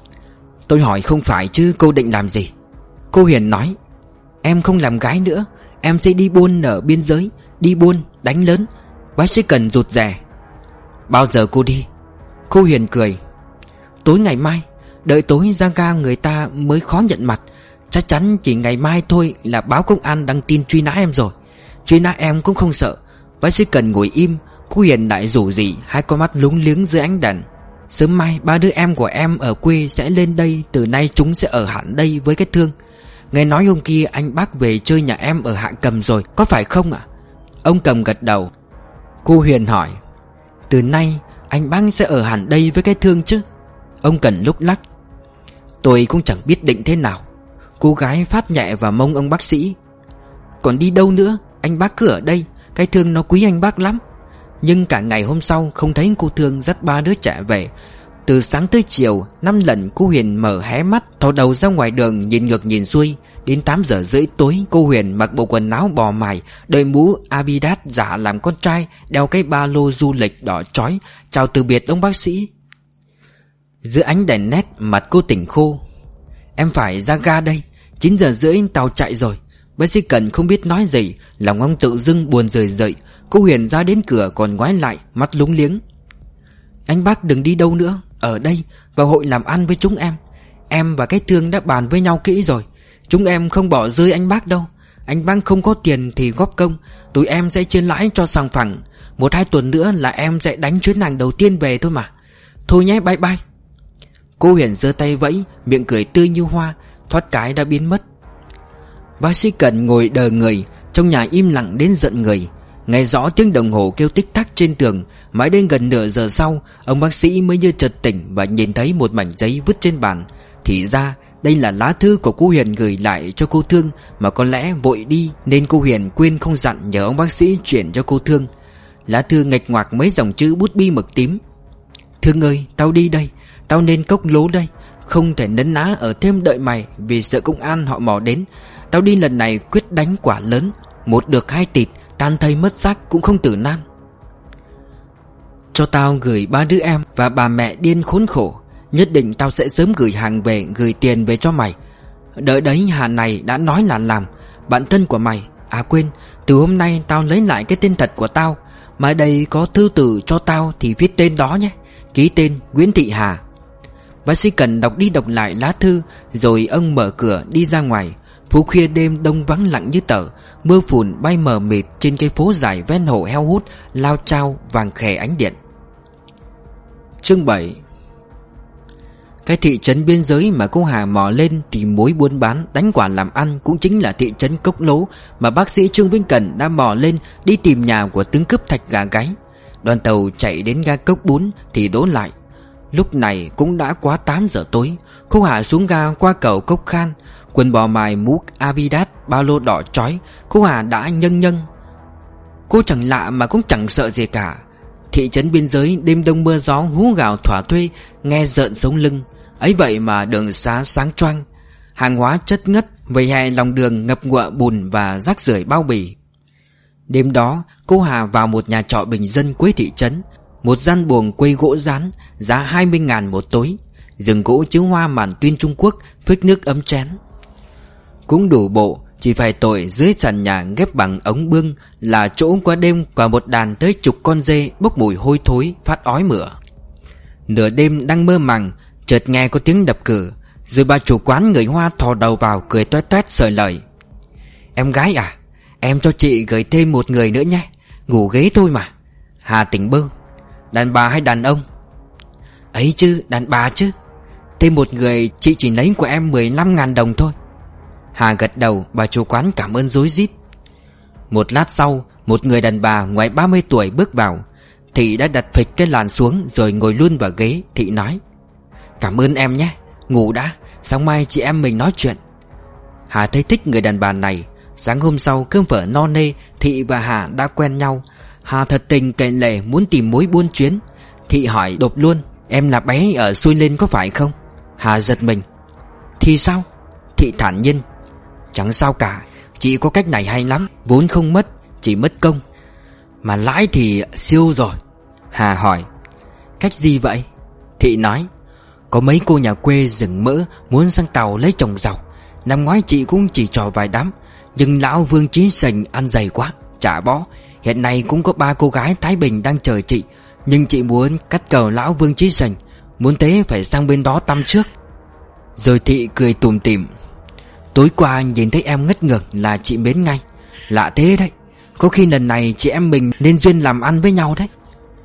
Tôi hỏi không phải chứ cô định làm gì? Cô Huyền nói. Em không làm gái nữa, em sẽ đi buôn ở biên giới, đi buôn, đánh lớn. Bác sĩ Cần rụt rè. Bao giờ cô đi? Cô Huyền cười. Tối ngày mai. Đợi tối ra ga người ta mới khó nhận mặt. Chắc chắn chỉ ngày mai thôi là báo công an đăng tin truy nã em rồi. Truy nã em cũng không sợ. Bác sĩ Cần ngồi im. Cô Huyền lại rủ rỉ, hai con mắt lúng liếng dưới ánh đèn. Sớm mai ba đứa em của em ở quê sẽ lên đây. Từ nay chúng sẽ ở hẳn đây với cái Thương. Nghe nói hôm kia anh bác về chơi nhà em ở Hạ Cầm rồi, có phải không ạ? Ông Cầm gật đầu. Cô Huyền hỏi. Từ nay anh bác sẽ ở hẳn đây với cái Thương chứ? Ông Cần lúc lắc. Tôi cũng chẳng biết định thế nào. Cô gái phát nhẹ vào mông ông bác sĩ. Còn đi đâu nữa? Anh bác cứ ở đây. Cái Thương nó quý anh bác lắm. Nhưng cả ngày hôm sau không thấy cô Thương dắt ba đứa trẻ về. Từ sáng tới chiều, năm lần cô Huyền mở hé mắt, thò đầu ra ngoài đường nhìn ngược nhìn xuôi. Đến tám giờ rưỡi tối, cô Huyền mặc bộ quần áo bò mài, đội mũ Adidas giả làm con trai, đeo cái ba lô du lịch đỏ chói, chào từ biệt ông bác sĩ. Giữa ánh đèn nét, mặt cô tỉnh khô. Em phải ra ga đây, chín giờ rưỡi tàu chạy rồi. Bác sĩ Cần không biết nói gì, lòng ông tự dưng buồn rười rượi. Cô Huyền ra đến cửa còn ngoái lại, mắt lúng liếng. Anh bác đừng đi đâu nữa, ở đây, vào hội làm ăn với chúng em. Em và cái Thương đã bàn với nhau kỹ rồi. Chúng em không bỏ rơi anh bác đâu. Anh bác không có tiền thì góp công. Tụi em sẽ chia lãi cho sòng phẳng. Một hai tuần nữa là em sẽ đánh chuyến hàng đầu tiên về thôi mà. Thôi nhé, bye bye. Cô Huyền giơ tay vẫy, miệng cười tươi như hoa, thoát cái đã biến mất. Bác sĩ Cần ngồi đờ người, trong nhà im lặng đến giận người. Nghe rõ tiếng đồng hồ kêu tích tắc trên tường. Mãi đến gần nửa giờ sau, ông bác sĩ mới như chợt tỉnh và nhìn thấy một mảnh giấy vứt trên bàn. Thì ra đây là lá thư của cô Huyền gửi lại cho cô Thương, mà có lẽ vội đi nên cô Huyền quên không dặn nhờ ông bác sĩ chuyển cho cô Thương. Lá thư nghịch ngoạc mấy dòng chữ bút bi mực tím. Thương ơi, tao đi đây. Tao nên cốc lố đây. Không thể nấn ná ở thêm đợi mày, vì sợ công an họ mò đến. Tao đi lần này quyết đánh quả lớn. Một được hai tịt, tan thây mất xác cũng không tử nan. Cho tao gửi ba đứa em và bà mẹ điên khốn khổ. Nhất định tao sẽ sớm gửi hàng về, gửi tiền về cho mày. Đợi đấy, Hà này đã nói là làm. Bạn thân của mày. À quên, từ hôm nay tao lấy lại cái tên thật của tao. Mà đây có thư từ cho tao thì viết tên đó nhé. Ký tên Nguyễn Thị Hà. Bác sĩ Cần đọc đi đọc lại lá thư, rồi ông mở cửa đi ra ngoài. Phố khuya đêm đông vắng lặng như tờ. Mưa phùn bay mờ mịt trên cây phố dài ven hồ heo hút, lao chao vàng khè ánh điện. Chương bảy. Cái thị trấn biên giới mà cô Hà mò lên tìm mối buôn bán, đánh quả làm ăn cũng chính là thị trấn Cốc Lố mà bác sĩ Trương Vinh Cần đã mò lên đi tìm nhà của tướng cướp Thạch Gà Gáy. Đoàn tàu chạy đến ga Cốc Bún thì đỗ lại. Lúc này cũng đã quá tám giờ tối. Cô Hà xuống ga qua cầu Cốc Khan, quần bò mài mũ Adidas, ba lô đỏ chói. Cô Hà đã nhân nhân. Cô chẳng lạ mà cũng chẳng sợ gì cả. Thị trấn biên giới đêm đông mưa gió hú gào thỏa thuê, nghe rợn sống lưng. Ấy vậy mà đường xá sáng choang, hàng hóa chất ngất, vỉa hè lòng đường ngập ngụa bùn và rác rưởi bao bì. Đêm đó cô Hà vào một nhà trọ bình dân cuối thị trấn. Một gian buồng quây gỗ rán, giá hai mươi ngàn một tối. Giường gỗ chiếu hoa màn tuyên Trung Quốc, phích nước ấm chén. Cũng đủ bộ, chỉ phải tội dưới sàn nhà ghép bằng ống bương là chỗ qua đêm cả một đàn tới chục con dê bốc mùi hôi thối phát ói mửa. Nửa đêm đang mơ màng, chợt nghe có tiếng đập cửa. Rồi bà chủ quán người Hoa thò đầu vào cười toét toét sởi lời. Em gái à, em cho chị gửi thêm một người nữa nhé. Ngủ ghế thôi mà. Hà tỉnh bơ. Đàn bà hay đàn ông? Ấy chứ, đàn bà chứ. Thêm một người chị chỉ lấy của em mười lăm ngàn đồng thôi. Hà gật đầu, bà chủ quán cảm ơn rối rít. Một lát sau, một người đàn bà ngoài ba mươi tuổi bước vào. Thị đã đặt phịch cái làn xuống rồi ngồi luôn vào ghế. Thị nói: Cảm ơn em nhé, ngủ đã, sáng mai chị em mình nói chuyện. Hà thấy thích người đàn bà này. Sáng hôm sau cơm phở no nê, Thị và Hà đã quen nhau. Hà thật tình kể lể muốn tìm mối buôn chuyến. Thị hỏi đột luôn: Em là bé ở xuôi lên có phải không? Hà giật mình. Thì sao? Thị thản nhiên: Chẳng sao cả, chị có cách này hay lắm. Vốn không mất, chỉ mất công. Mà lãi thì siêu rồi. Hà hỏi: Cách gì vậy? Thị nói: Có mấy cô nhà quê rừng mỡ muốn sang Tàu lấy chồng giàu. Năm ngoái chị cũng chỉ trò vài đám, nhưng lão Vương Chí Sành ăn dày quá, chả bó. Hiện nay cũng có ba cô gái Thái Bình đang chờ chị, nhưng chị muốn cắt cầu lão Vương Chí Sành. Muốn thế phải sang bên đó tăm trước. Rồi Thị cười tủm tỉm: Tối qua nhìn thấy em ngất ngược là chị mến ngay. Lạ thế đấy, có khi lần này chị em mình nên duyên làm ăn với nhau đấy.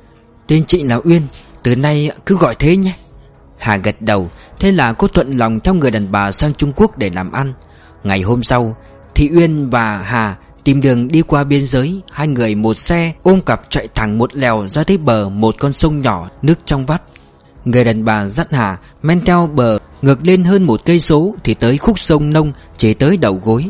Tên chị là Uyên, từ nay cứ gọi thế nhé. Hà gật đầu. Thế là cô thuận lòng theo người đàn bà sang Trung Quốc để làm ăn. Ngày hôm sau, Thị Uyên và Hà tìm đường đi qua biên giới. Hai người một xe ôm cặp chạy thẳng một lèo ra tới bờ một con sông nhỏ, nước trong vắt. Người đàn bà dắt Hà men theo bờ ngược lên hơn một cây số thì tới khúc sông nông chỉ tới đầu gối.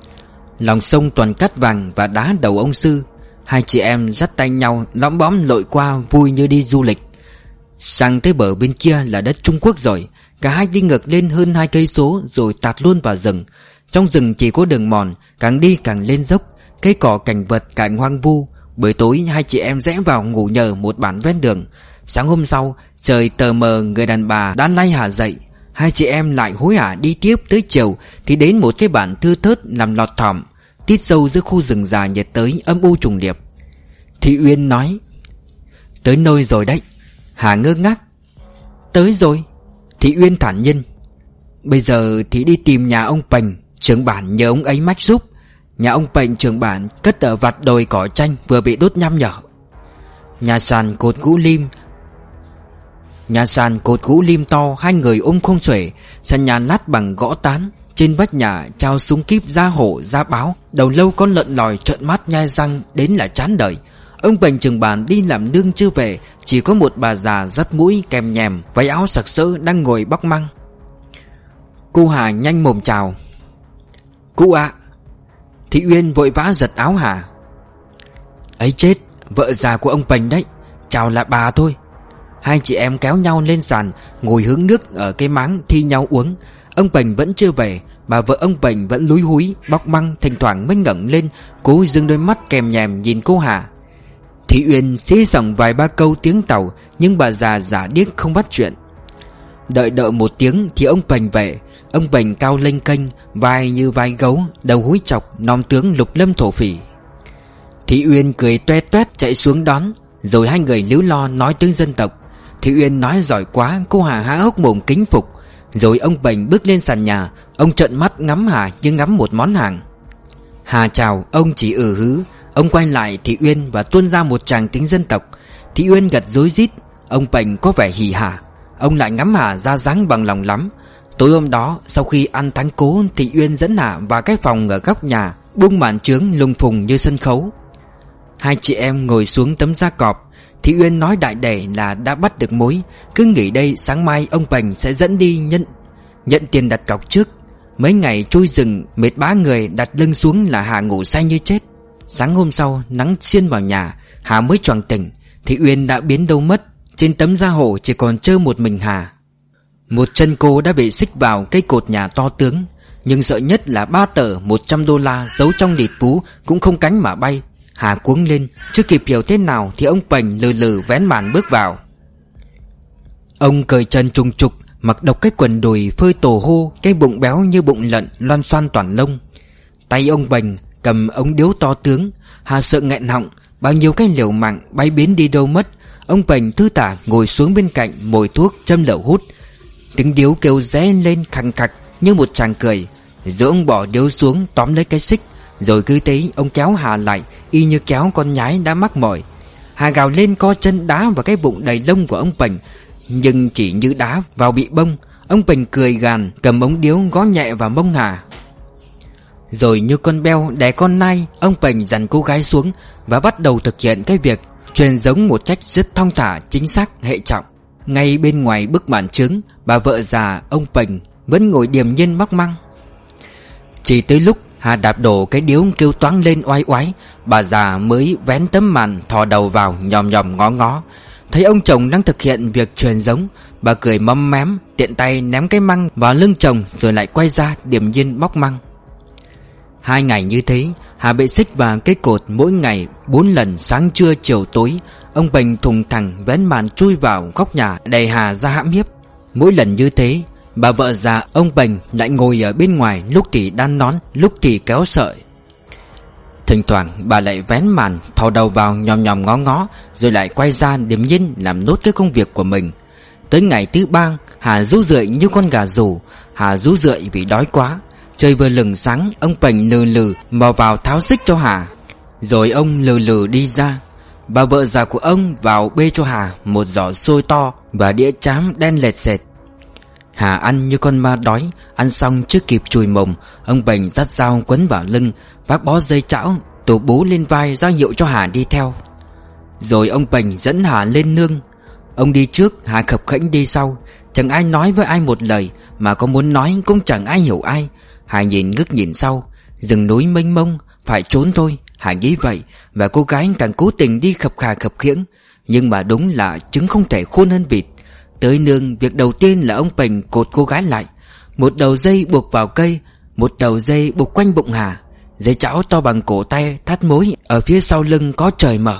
Lòng sông toàn cát vàng và đá đầu ông sư. Hai chị em dắt tay nhau lõm bõm lội qua vui như đi du lịch. Sang tới bờ bên kia là đất Trung Quốc rồi. Cả hai đi ngược lên hơn hai cây số rồi tạt luôn vào rừng. Trong rừng chỉ có đường mòn, càng đi càng lên dốc, cây cỏ cảnh vật cảnh hoang vu. Buổi tối hai chị em rẽ vào ngủ nhờ một bản ven đường. Sáng hôm sau trời tờ mờ, người đàn bà đã lay Hà dậy. Hai chị em lại hối hả đi tiếp tới chiều thì đến một cái bản thưa thớt nằm lọt thỏm tít sâu giữa khu rừng già nhiệt tới âm u trùng điệp. Thị Uyên nói: Tới nơi rồi đấy. Hà ngơ ngác: Tới rồi? Thị Uyên thản nhiên: Bây giờ thì đi tìm nhà ông Pành, trưởng bản, nhờ ông ấy mách giúp. Nhà ông Pành trưởng bản cất ở vặt đồi cỏ chanh vừa bị đốt nhăm nhở. Nhà sàn cột gỗ lim Nhà sàn cột gỗ lim to, hai người ôm không xuể. Sàn nhà lát bằng gõ tán. Trên vách nhà trao súng kíp da hổ da báo. Đầu lâu con lợn lòi trợn mắt nhai răng đến là chán đời. Ông Pành trưởng bản đi làm nương chưa về. Chỉ có một bà già dắt mũi kèm nhèm, váy áo sặc sỡ đang ngồi bóc măng. Cô Hà nhanh mồm chào: Cụ ạ. Thị Uyên vội vã giật áo Hà: Ấy chết, Vợ già của ông Bành đấy. Chào là bà thôi. Hai chị em kéo nhau lên sàn, ngồi hướng nước ở cái máng thi nhau uống. Ông Bành vẫn chưa về, bà vợ ông Bành vẫn lúi húi bóc măng, thỉnh thoảng mới ngẩng lên, cố dưng đôi mắt kèm nhèm nhìn cô Hà. Thị Uyên xí giọng vài ba câu tiếng Tàu, nhưng bà già giả điếc không bắt chuyện. Đợi đợi một tiếng thì ông Bành về. Ông Bành cao lênh kênh, vai như vai gấu, đầu húi chọc, nom tướng lục lâm thổ phỉ. Thị Uyên cười toe toét chạy xuống đón, rồi hai người líu lo nói tiếng dân tộc. Thị Uyên nói giỏi quá, cô Hà há hốc mồm kính phục. Rồi ông Bành bước lên sàn nhà. Ông trợn mắt ngắm Hà như ngắm một món hàng. Hà chào, ông chỉ ừ hứ. Ông quay lại Thị Uyên và tuôn ra một tràng tiếng dân tộc. Thị Uyên gật rối rít. Ông Bành có vẻ hỉ hả. Ông lại ngắm Hà ra dáng bằng lòng lắm. Tối hôm đó, sau khi ăn thắng cố, Thị Uyên dẫn Hà vào cái phòng ở góc nhà, buông màn trướng lùng phùng như sân khấu. Hai chị em ngồi xuống tấm da cọp. Thị Uyên nói đại để là đã bắt được mối, cứ nghỉ đây sáng mai ông Bành sẽ dẫn đi nhận nhận tiền đặt cọc trước. Mấy ngày trôi rừng mệt bá người, đặt lưng xuống là Hà ngủ say như chết. Sáng hôm sau nắng xiên vào nhà, Hà mới choàng tỉnh. Thị Uyên đã biến đâu mất. Trên tấm da hổ chỉ còn trơ một mình Hà. Một chân cô đã bị xích vào cây cột nhà to tướng. Nhưng sợ nhất là ba tờ một trăm đô la giấu trong lịt vú cũng không cánh mà bay. Hà cuống lên, chưa kịp hiểu thế nào thì ông Bành lừ lừ vén màn bước vào. Ông cởi chân trùng trục, mặc độc cái quần đùi phơi tổ hô, cái bụng béo như bụng lợn loan xoan toàn lông. Tay ông Bành cầm ống điếu to tướng. Hà sợ nghẹn họng, bao nhiêu cái liều mạng bay biến đi đâu mất. Ông Bành thư tả ngồi xuống bên cạnh, mồi thuốc châm lửa hút. Tiếng điếu kêu ré lên khằng khặc như một tràng cười. Rồi ông bỏ điếu xuống, tóm lấy cái xích. Rồi cứ thế ông kéo Hà lại, y như kéo con nhái đã mắc mỏi. Hà gào lên co chân đá vào cái bụng đầy lông của ông Bành, nhưng chỉ như đá vào bị bông. Ông Bành cười gàn, cầm ống điếu gõ nhẹ vào mông Hà. Rồi như con beo đè con nai, ông Bành dằn cô gái xuống và bắt đầu thực hiện cái việc truyền giống một cách rất thong thả, chính xác, hệ trọng. Ngay bên ngoài bức màn trướng, bà vợ già ông Bành vẫn ngồi điềm nhiên móc măng. Chỉ tới lúc Hà đạp đổ cái điếu kêu toáng lên oai oái, bà già mới vén tấm màn thò đầu vào, nhòm nhòm ngó ngó. Thấy ông chồng đang thực hiện việc truyền giống, bà cười mâm mém, tiện tay ném cái măng vào lưng chồng, rồi lại quay ra điềm nhiên bóc măng. Hai ngày như thế, Hà bị xích vào cái cột mỗi ngày bốn lần, sáng trưa chiều tối. Ông Bành thùng thẳng vén màn chui vào góc nhà đẩy Hà ra hãm hiếp. Mỗi lần như thế, bà vợ già ông Bành lại ngồi ở bên ngoài, lúc thì đan nón, lúc thì kéo sợi. Thỉnh thoảng bà lại vén màn thò đầu vào, nhòm nhòm ngó ngó, rồi lại quay ra điềm nhiên làm nốt cái công việc của mình. Tới ngày thứ ba, Hà rú rượi như con gà rủ. Hà rú rượi vì đói quá. Trời vừa lừng sáng, ông Bành lừ lừ mò vào tháo xích cho Hà. Rồi ông lừ lừ đi ra. Bà vợ già của ông vào bê cho Hà một giỏ xôi to và đĩa trám đen lệt sệt. Hà ăn như con ma đói. Ăn xong chưa kịp chùi mồm, ông Bành dắt dao quấn vào lưng, vác bó dây chảo tổ bú lên vai ra hiệu cho Hà đi theo. Rồi ông Bành dẫn Hà lên nương. Ông đi trước, Hà khập khẽnh đi sau. Chẳng ai nói với ai một lời, mà có muốn nói cũng chẳng ai hiểu ai. Hà nhìn ngước nhìn sau, rừng núi mênh mông, phải trốn thôi. Hà nghĩ vậy, và cô gái càng cố tình đi khập khà khập khiễng. Nhưng mà đúng là trứng không thể khôn hơn vịt. Tới nương, việc đầu tiên là ông Bành cột cô gái lại. Một đầu dây buộc vào cây, một đầu dây buộc quanh bụng Hà. Dây chảo to bằng cổ tay thắt mối ở phía sau lưng có trời mở.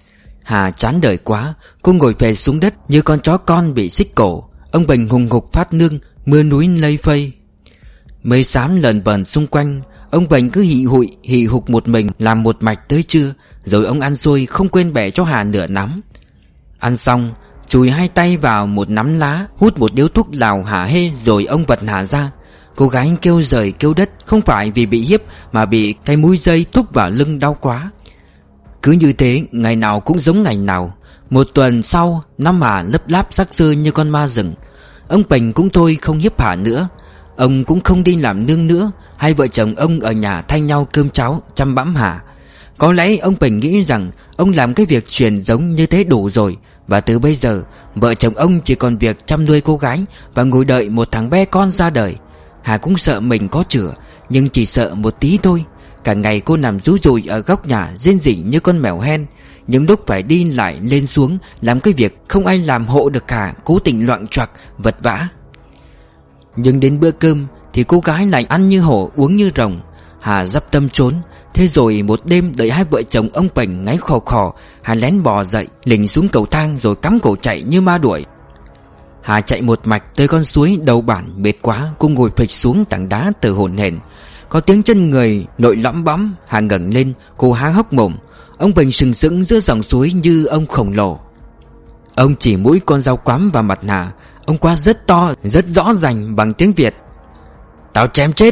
Hà chán đời quá, cô ngồi phè xuống đất như con chó con bị xích cổ. Ông Bành hùng hục phát nương, mưa núi lây phây. Mây xám lờn vờn xung quanh. Ông Bành cứ hị hụi hì hục một mình làm một mạch tới trưa. Rồi ông ăn xôi không quên bẻ cho Hà nửa nắm. Ăn xong, chùi hai tay vào một nắm lá, hút một điếu thuốc lào hả hê, rồi ông vật Hà ra. Cô gái kêu rời kêu đất, không phải vì bị hiếp mà bị cái mũi dây thúc vào lưng đau quá. Cứ như thế, ngày nào cũng giống ngày nào. Một tuần sau, năm Hà lấp láp sắc sơ như con ma rừng. Ông Bành cũng thôi không hiếp Hà nữa. Ông cũng không đi làm nương nữa. Hai vợ chồng ông ở nhà thay nhau cơm cháo, chăm bẵm Hà. Có lẽ ông Bành nghĩ rằng ông làm cái việc truyền giống như thế đủ rồi, và từ bây giờ vợ chồng ông chỉ còn việc chăm nuôi cô gái và ngồi đợi một thằng bé con ra đời. Hà cũng sợ mình có chữa, nhưng chỉ sợ một tí thôi. Cả ngày cô nằm rú rùi ở góc nhà rên rỉ như con mèo hen. Những lúc phải đi lại lên xuống, làm cái việc không ai làm hộ được cả, cố tình loạng choạng vật vã. Nhưng đến bữa cơm thì cô gái lại ăn như hổ uống như rồng. Hà dắp tâm trốn. Thế rồi một đêm đợi hai vợ chồng ông Bành ngáy khò khò, Hà lén bò dậy, lình xuống cầu thang rồi cắm cổ chạy như ma đuổi. Hà chạy một mạch tới con suối đầu bản, mệt quá cô ngồi phịch xuống tảng đá từ hổn hển. Có tiếng chân người lội lõm bõm. Hà ngẩng lên, cô há hốc mồm. Ông Bành sừng sững giữa dòng suối như ông khổng lồ. Ông chỉ mũi con dao quắm vào mặt Hà. Ông quát rất to, rất rõ ràng bằng tiếng Việt: "Tao chém chết."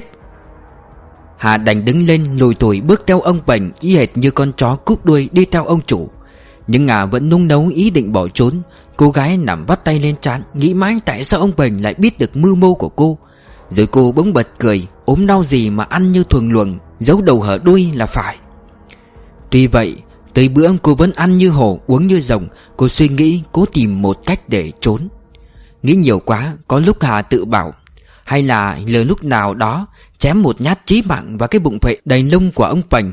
Hà đành đứng lên lùi thủi bước theo ông Bành, y hệt như con chó cúp đuôi đi theo ông chủ. Nhưng Hà vẫn nung nấu ý định bỏ trốn. Cô gái nằm vắt tay lên trán, nghĩ mãi tại sao ông Bành lại biết được mưu mô của cô. Rồi cô bỗng bật cười, ốm đau gì mà ăn như thuồng luồng, giấu đầu hở đuôi là phải. Tuy vậy, tới bữa cô vẫn ăn như hổ uống như rồng. Cô suy nghĩ, cố tìm một cách để trốn. Nghĩ nhiều quá, có lúc Hà tự bảo hay là lờ lúc nào đó chém một nhát chí mạng vào cái bụng phệ đầy lông của ông Bành.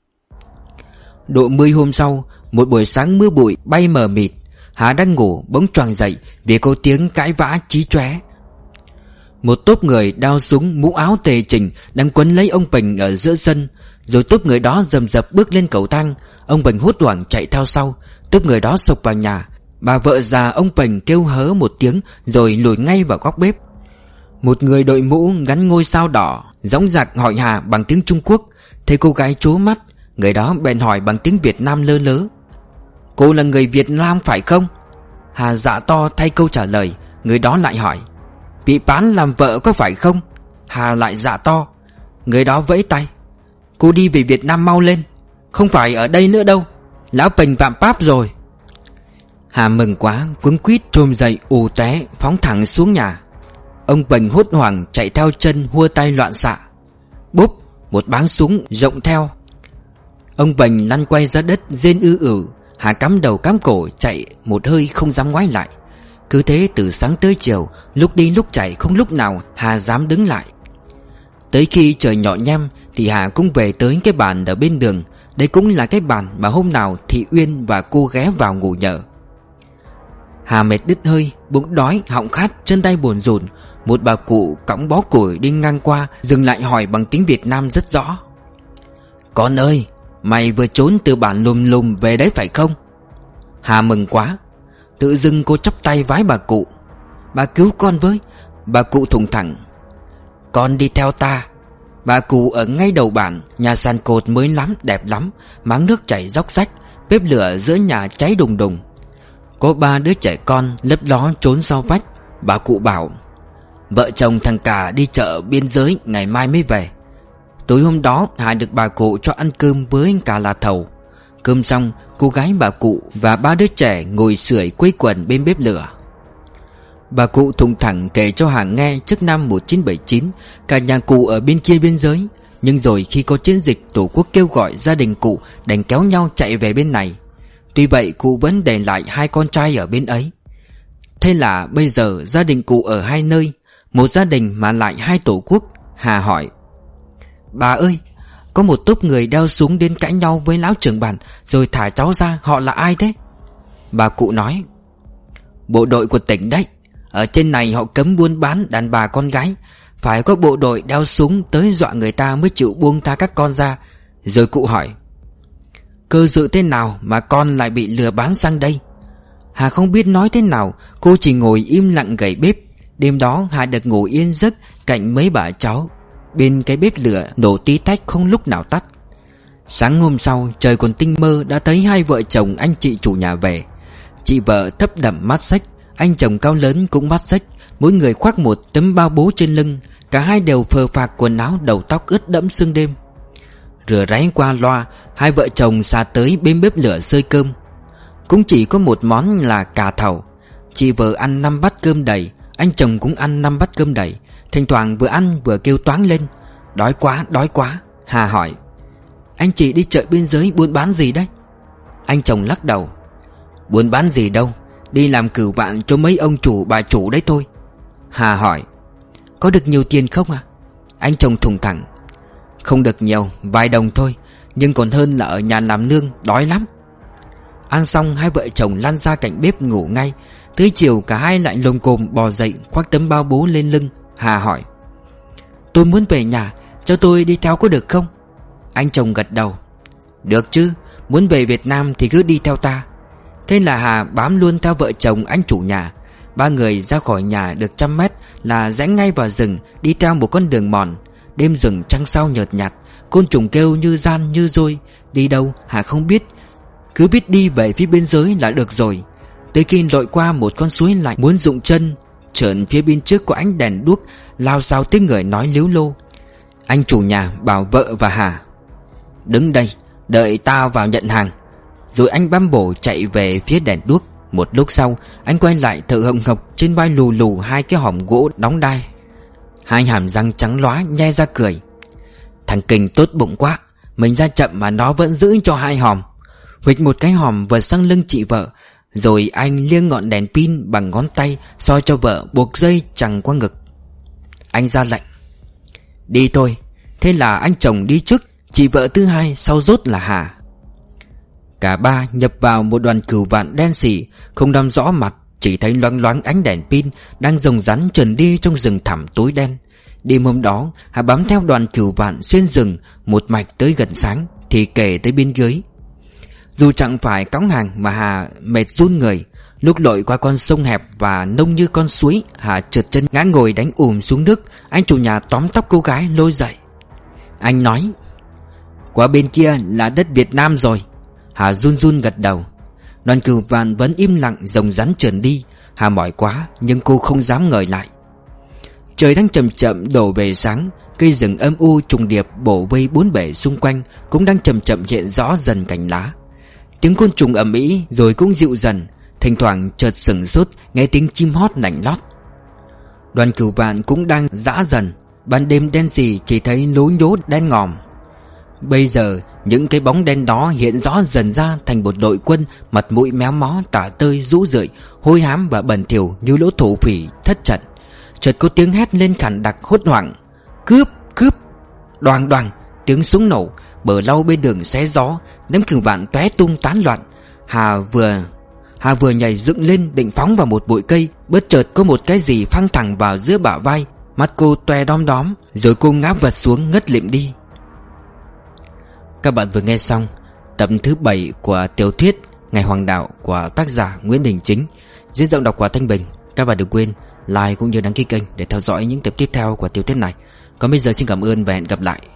Độ mười hôm sau, một buổi sáng mưa bụi bay mờ mịt, Hà đang ngủ bỗng choàng dậy vì có tiếng cãi vã chí chóe. Một tốp người đao súng mũ áo tề chỉnh đang quấn lấy ông Bành ở giữa sân. Rồi tốp người đó rầm rập bước lên cầu thang. Ông Bành hốt hoảng chạy theo sau. Tốp người đó xộc vào nhà. Bà vợ già ông Bành kêu hớ một tiếng rồi lùi ngay vào góc bếp. Một người đội mũ gắn ngôi sao đỏ dõng dạc hỏi Hà bằng tiếng Trung Quốc. Thấy cô gái trố mắt, người đó bèn hỏi bằng tiếng Việt Nam lơ lớ: "Cô là người Việt Nam phải không?" Hà dạ to thay câu trả lời. Người đó lại hỏi: "Bị bán làm vợ có phải không?" Hà lại dạ to. Người đó vẫy tay: "Cô đi về Việt Nam mau lên, không phải ở đây nữa đâu, lão Bành phạm pháp rồi." Hà mừng quá, quấn quýt trồm dậy ù té phóng thẳng xuống nhà. Ông Bành hốt hoảng chạy theo chân hua tay loạn xạ. Bốp, một báng súng rộng theo. Ông Bành lăn quay ra đất rên ư ử. Hà cắm đầu cắm cổ chạy một hơi không dám ngoái lại. Cứ thế từ sáng tới chiều, lúc đi lúc chạy không lúc nào Hà dám đứng lại. Tới khi trời nhọ nhem thì Hà cũng về tới cái bàn ở bên đường. Đây cũng là cái bàn mà hôm nào Thị Uyên và cô ghé vào ngủ nhờ. Hà mệt đứt hơi, bụng đói, họng khát, chân tay buồn rùn. Một bà cụ cõng bó củi đi ngang qua dừng lại hỏi bằng tiếng Việt Nam rất rõ: "Con ơi, mày vừa trốn từ bản lùm lùm về đấy phải không?" Hà mừng quá. Tự dưng cô chắp tay vái bà cụ: "Bà cứu con với." Bà cụ thùng thẳng: "Con đi theo ta." Bà cụ ở ngay đầu bản, nhà sàn cột mới lắm, đẹp lắm, máng nước chảy róc rách, bếp lửa giữa nhà cháy đùng đùng. Có ba đứa trẻ con lấp ló trốn sau vách. Bà cụ bảo: "Vợ chồng thằng Cả đi chợ biên giới, ngày mai mới về." Tối hôm đó Hà được bà cụ cho ăn cơm với cả là thầu. Cơm xong, cô gái bà cụ và ba đứa trẻ ngồi sưởi quây quần bên bếp lửa. Bà cụ thùng thẳng kể cho Hà nghe trước năm một nghìn chín trăm bảy mươi chín, cả nhà cụ ở bên kia biên giới. Nhưng rồi khi có chiến dịch, Tổ quốc kêu gọi, gia đình cụ đành kéo nhau chạy về bên này. Tuy vậy cụ vẫn để lại hai con trai ở bên ấy. Thế là bây giờ gia đình cụ ở hai nơi, một gia đình mà lại hai tổ quốc. Hà hỏi: "Bà ơi, có một tốp người đeo súng đến cãi nhau với lão trưởng bản rồi thả cháu ra, họ là ai thế?" Bà cụ nói: "Bộ đội của tỉnh đấy. Ở trên này họ cấm buôn bán đàn bà con gái. Phải có bộ đội đeo súng tới dọa người ta mới chịu buông tha các con ra." Rồi cụ hỏi: "Cơ sự thế nào mà con lại bị lừa bán sang đây?" Hà không biết nói thế nào, cô chỉ ngồi im lặng gầy bếp. Đêm đó Hà được ngủ yên giấc cạnh mấy bà cháu bên cái bếp lửa nổ tí tách không lúc nào tắt. Sáng hôm sau trời còn tinh mơ đã thấy hai vợ chồng anh chị chủ nhà về. Chị vợ thấp đậm mắt xách, anh chồng cao lớn cũng mắt xách, mỗi người khoác một tấm bao bố trên lưng. Cả hai đều phờ phạc quần áo, đầu tóc ướt đẫm sương đêm. Rửa ráy qua loa, hai vợ chồng xà tới bên bếp lửa xơi cơm. Cũng chỉ có một món là cà thầu. Chị vợ ăn năm bát cơm đầy, anh chồng cũng ăn năm bát cơm đầy. Thỉnh thoảng vừa ăn vừa kêu toáng lên: "Đói quá, đói quá." Hà hỏi: "Anh chị đi chợ biên giới buôn bán gì đấy?" Anh chồng lắc đầu: "Buôn bán gì đâu, đi làm cửu vạn cho mấy ông chủ bà chủ đấy thôi." Hà hỏi: "Có được nhiều tiền không à?" Anh chồng thùng thẳng: "Không được nhiều, vài đồng thôi, nhưng còn hơn là ở nhà làm nương, đói lắm." Ăn xong hai vợ chồng lăn ra cạnh bếp ngủ ngay. Tới chiều cả hai lại lồm cồm bò dậy, khoác tấm bao bố lên lưng. Hà hỏi: tôi muốn về nhà, cho tôi đi theo có được không? Anh chồng gật đầu: được chứ, muốn về Việt Nam thì cứ đi theo ta. Thế là Hà bám luôn theo vợ chồng anh chủ nhà. Ba người ra khỏi nhà được trăm mét là rẽ ngay vào rừng, đi theo một con đường mòn. Đêm rừng trăng sao nhợt nhạt, côn trùng kêu như gian như dôi. Đi đâu Hà không biết, cứ biết đi về phía biên giới là được rồi. Tới khi lội qua một con suối lạnh muốn rụng chân, chợt phía bên trước có ánh đèn đuốc lao xao tiếng người nói líu lô. Anh chủ nhà bảo vợ và Hà: đứng đây, đợi tao vào nhận hàng. Rồi anh bám bổ chạy về phía đèn đuốc. Một lúc sau anh quay lại thở hồng hộc, trên vai lù lù hai cái hòm gỗ đóng đai. Hai hàm răng trắng lóa nhe ra cười: thằng Kinh tốt bụng quá, mình ra chậm mà nó vẫn giữ cho hai hòm. Huỵch một cái hòm vừa sang lưng chị vợ. Rồi anh liêng ngọn đèn pin bằng ngón tay, soi cho vợ buộc dây chằng qua ngực. Anh ra lệnh: đi thôi. Thế là anh chồng đi trước, chị vợ thứ hai sau rốt là Hà. Cả ba nhập vào một đoàn cừu vạn đen sì, không đăm rõ mặt, chỉ thấy loáng loáng ánh đèn pin đang rồng rắn trườn đi trong rừng thẳm tối đen. Đêm hôm đó Hà bám theo đoàn cừu vạn xuyên rừng một mạch tới gần sáng thì kể tới biên giới. Dù chẳng phải cõng hàng mà Hà mệt run người. Lúc lội qua con sông hẹp và nông như con suối, Hà trượt chân ngã ngồi đánh ùm xuống nước. Anh chủ nhà tóm tóc cô gái lôi dậy. Anh nói: qua bên kia là đất Việt Nam rồi. Hà run run gật đầu. Đoàn cừu vạn vẫn im lặng rồng rắn trườn đi. Hà mỏi quá nhưng cô không dám ngời lại. Trời đang chậm chậm đổ về sáng. Cây rừng âm u trùng điệp bổ vây bốn bể xung quanh cũng đang chậm chậm hiện rõ dần cành lá. Tiếng côn trùng ầm ĩ rồi cũng dịu dần. Thỉnh thoảng chợt sửng sốt nghe tiếng chim hót nảnh lót. Đoàn cừu vạn cũng đang dã dần. Ban đêm đen sì chỉ thấy lố nhố đen ngòm. Bây giờ những cái bóng đen đó hiện rõ dần ra thành một đội quân, mặt mũi méo mó, tả tơi, rũ rượi, hôi hám và bẩn thỉu như lũ thổ phỉ thất trận. Chợt có tiếng hét lên khản đặc hốt hoảng: cướp, cướp! Đoàng đoàng, tiếng súng nổ, bờ lau bên đường xé gió, đám cừu vạn tóe tung tán loạn. Hà vừa Hà vừa nhảy dựng lên định phóng vào một bụi cây, bất chợt có một cái gì phăng thẳng vào giữa bả vai. Mắt cô toe đom đóm, rồi cô ngã vật xuống ngất lịm đi. Các bạn vừa nghe xong tập thứ bảy của tiểu thuyết Ngày Hoàng Đạo của tác giả Nguyễn Đình Chính, diễn giọng đọc của Thanh Bình. Các bạn đừng quên like cũng như đăng ký kênh để theo dõi những tập tiếp theo của tiểu thuyết này. Còn bây giờ xin cảm ơn và hẹn gặp lại.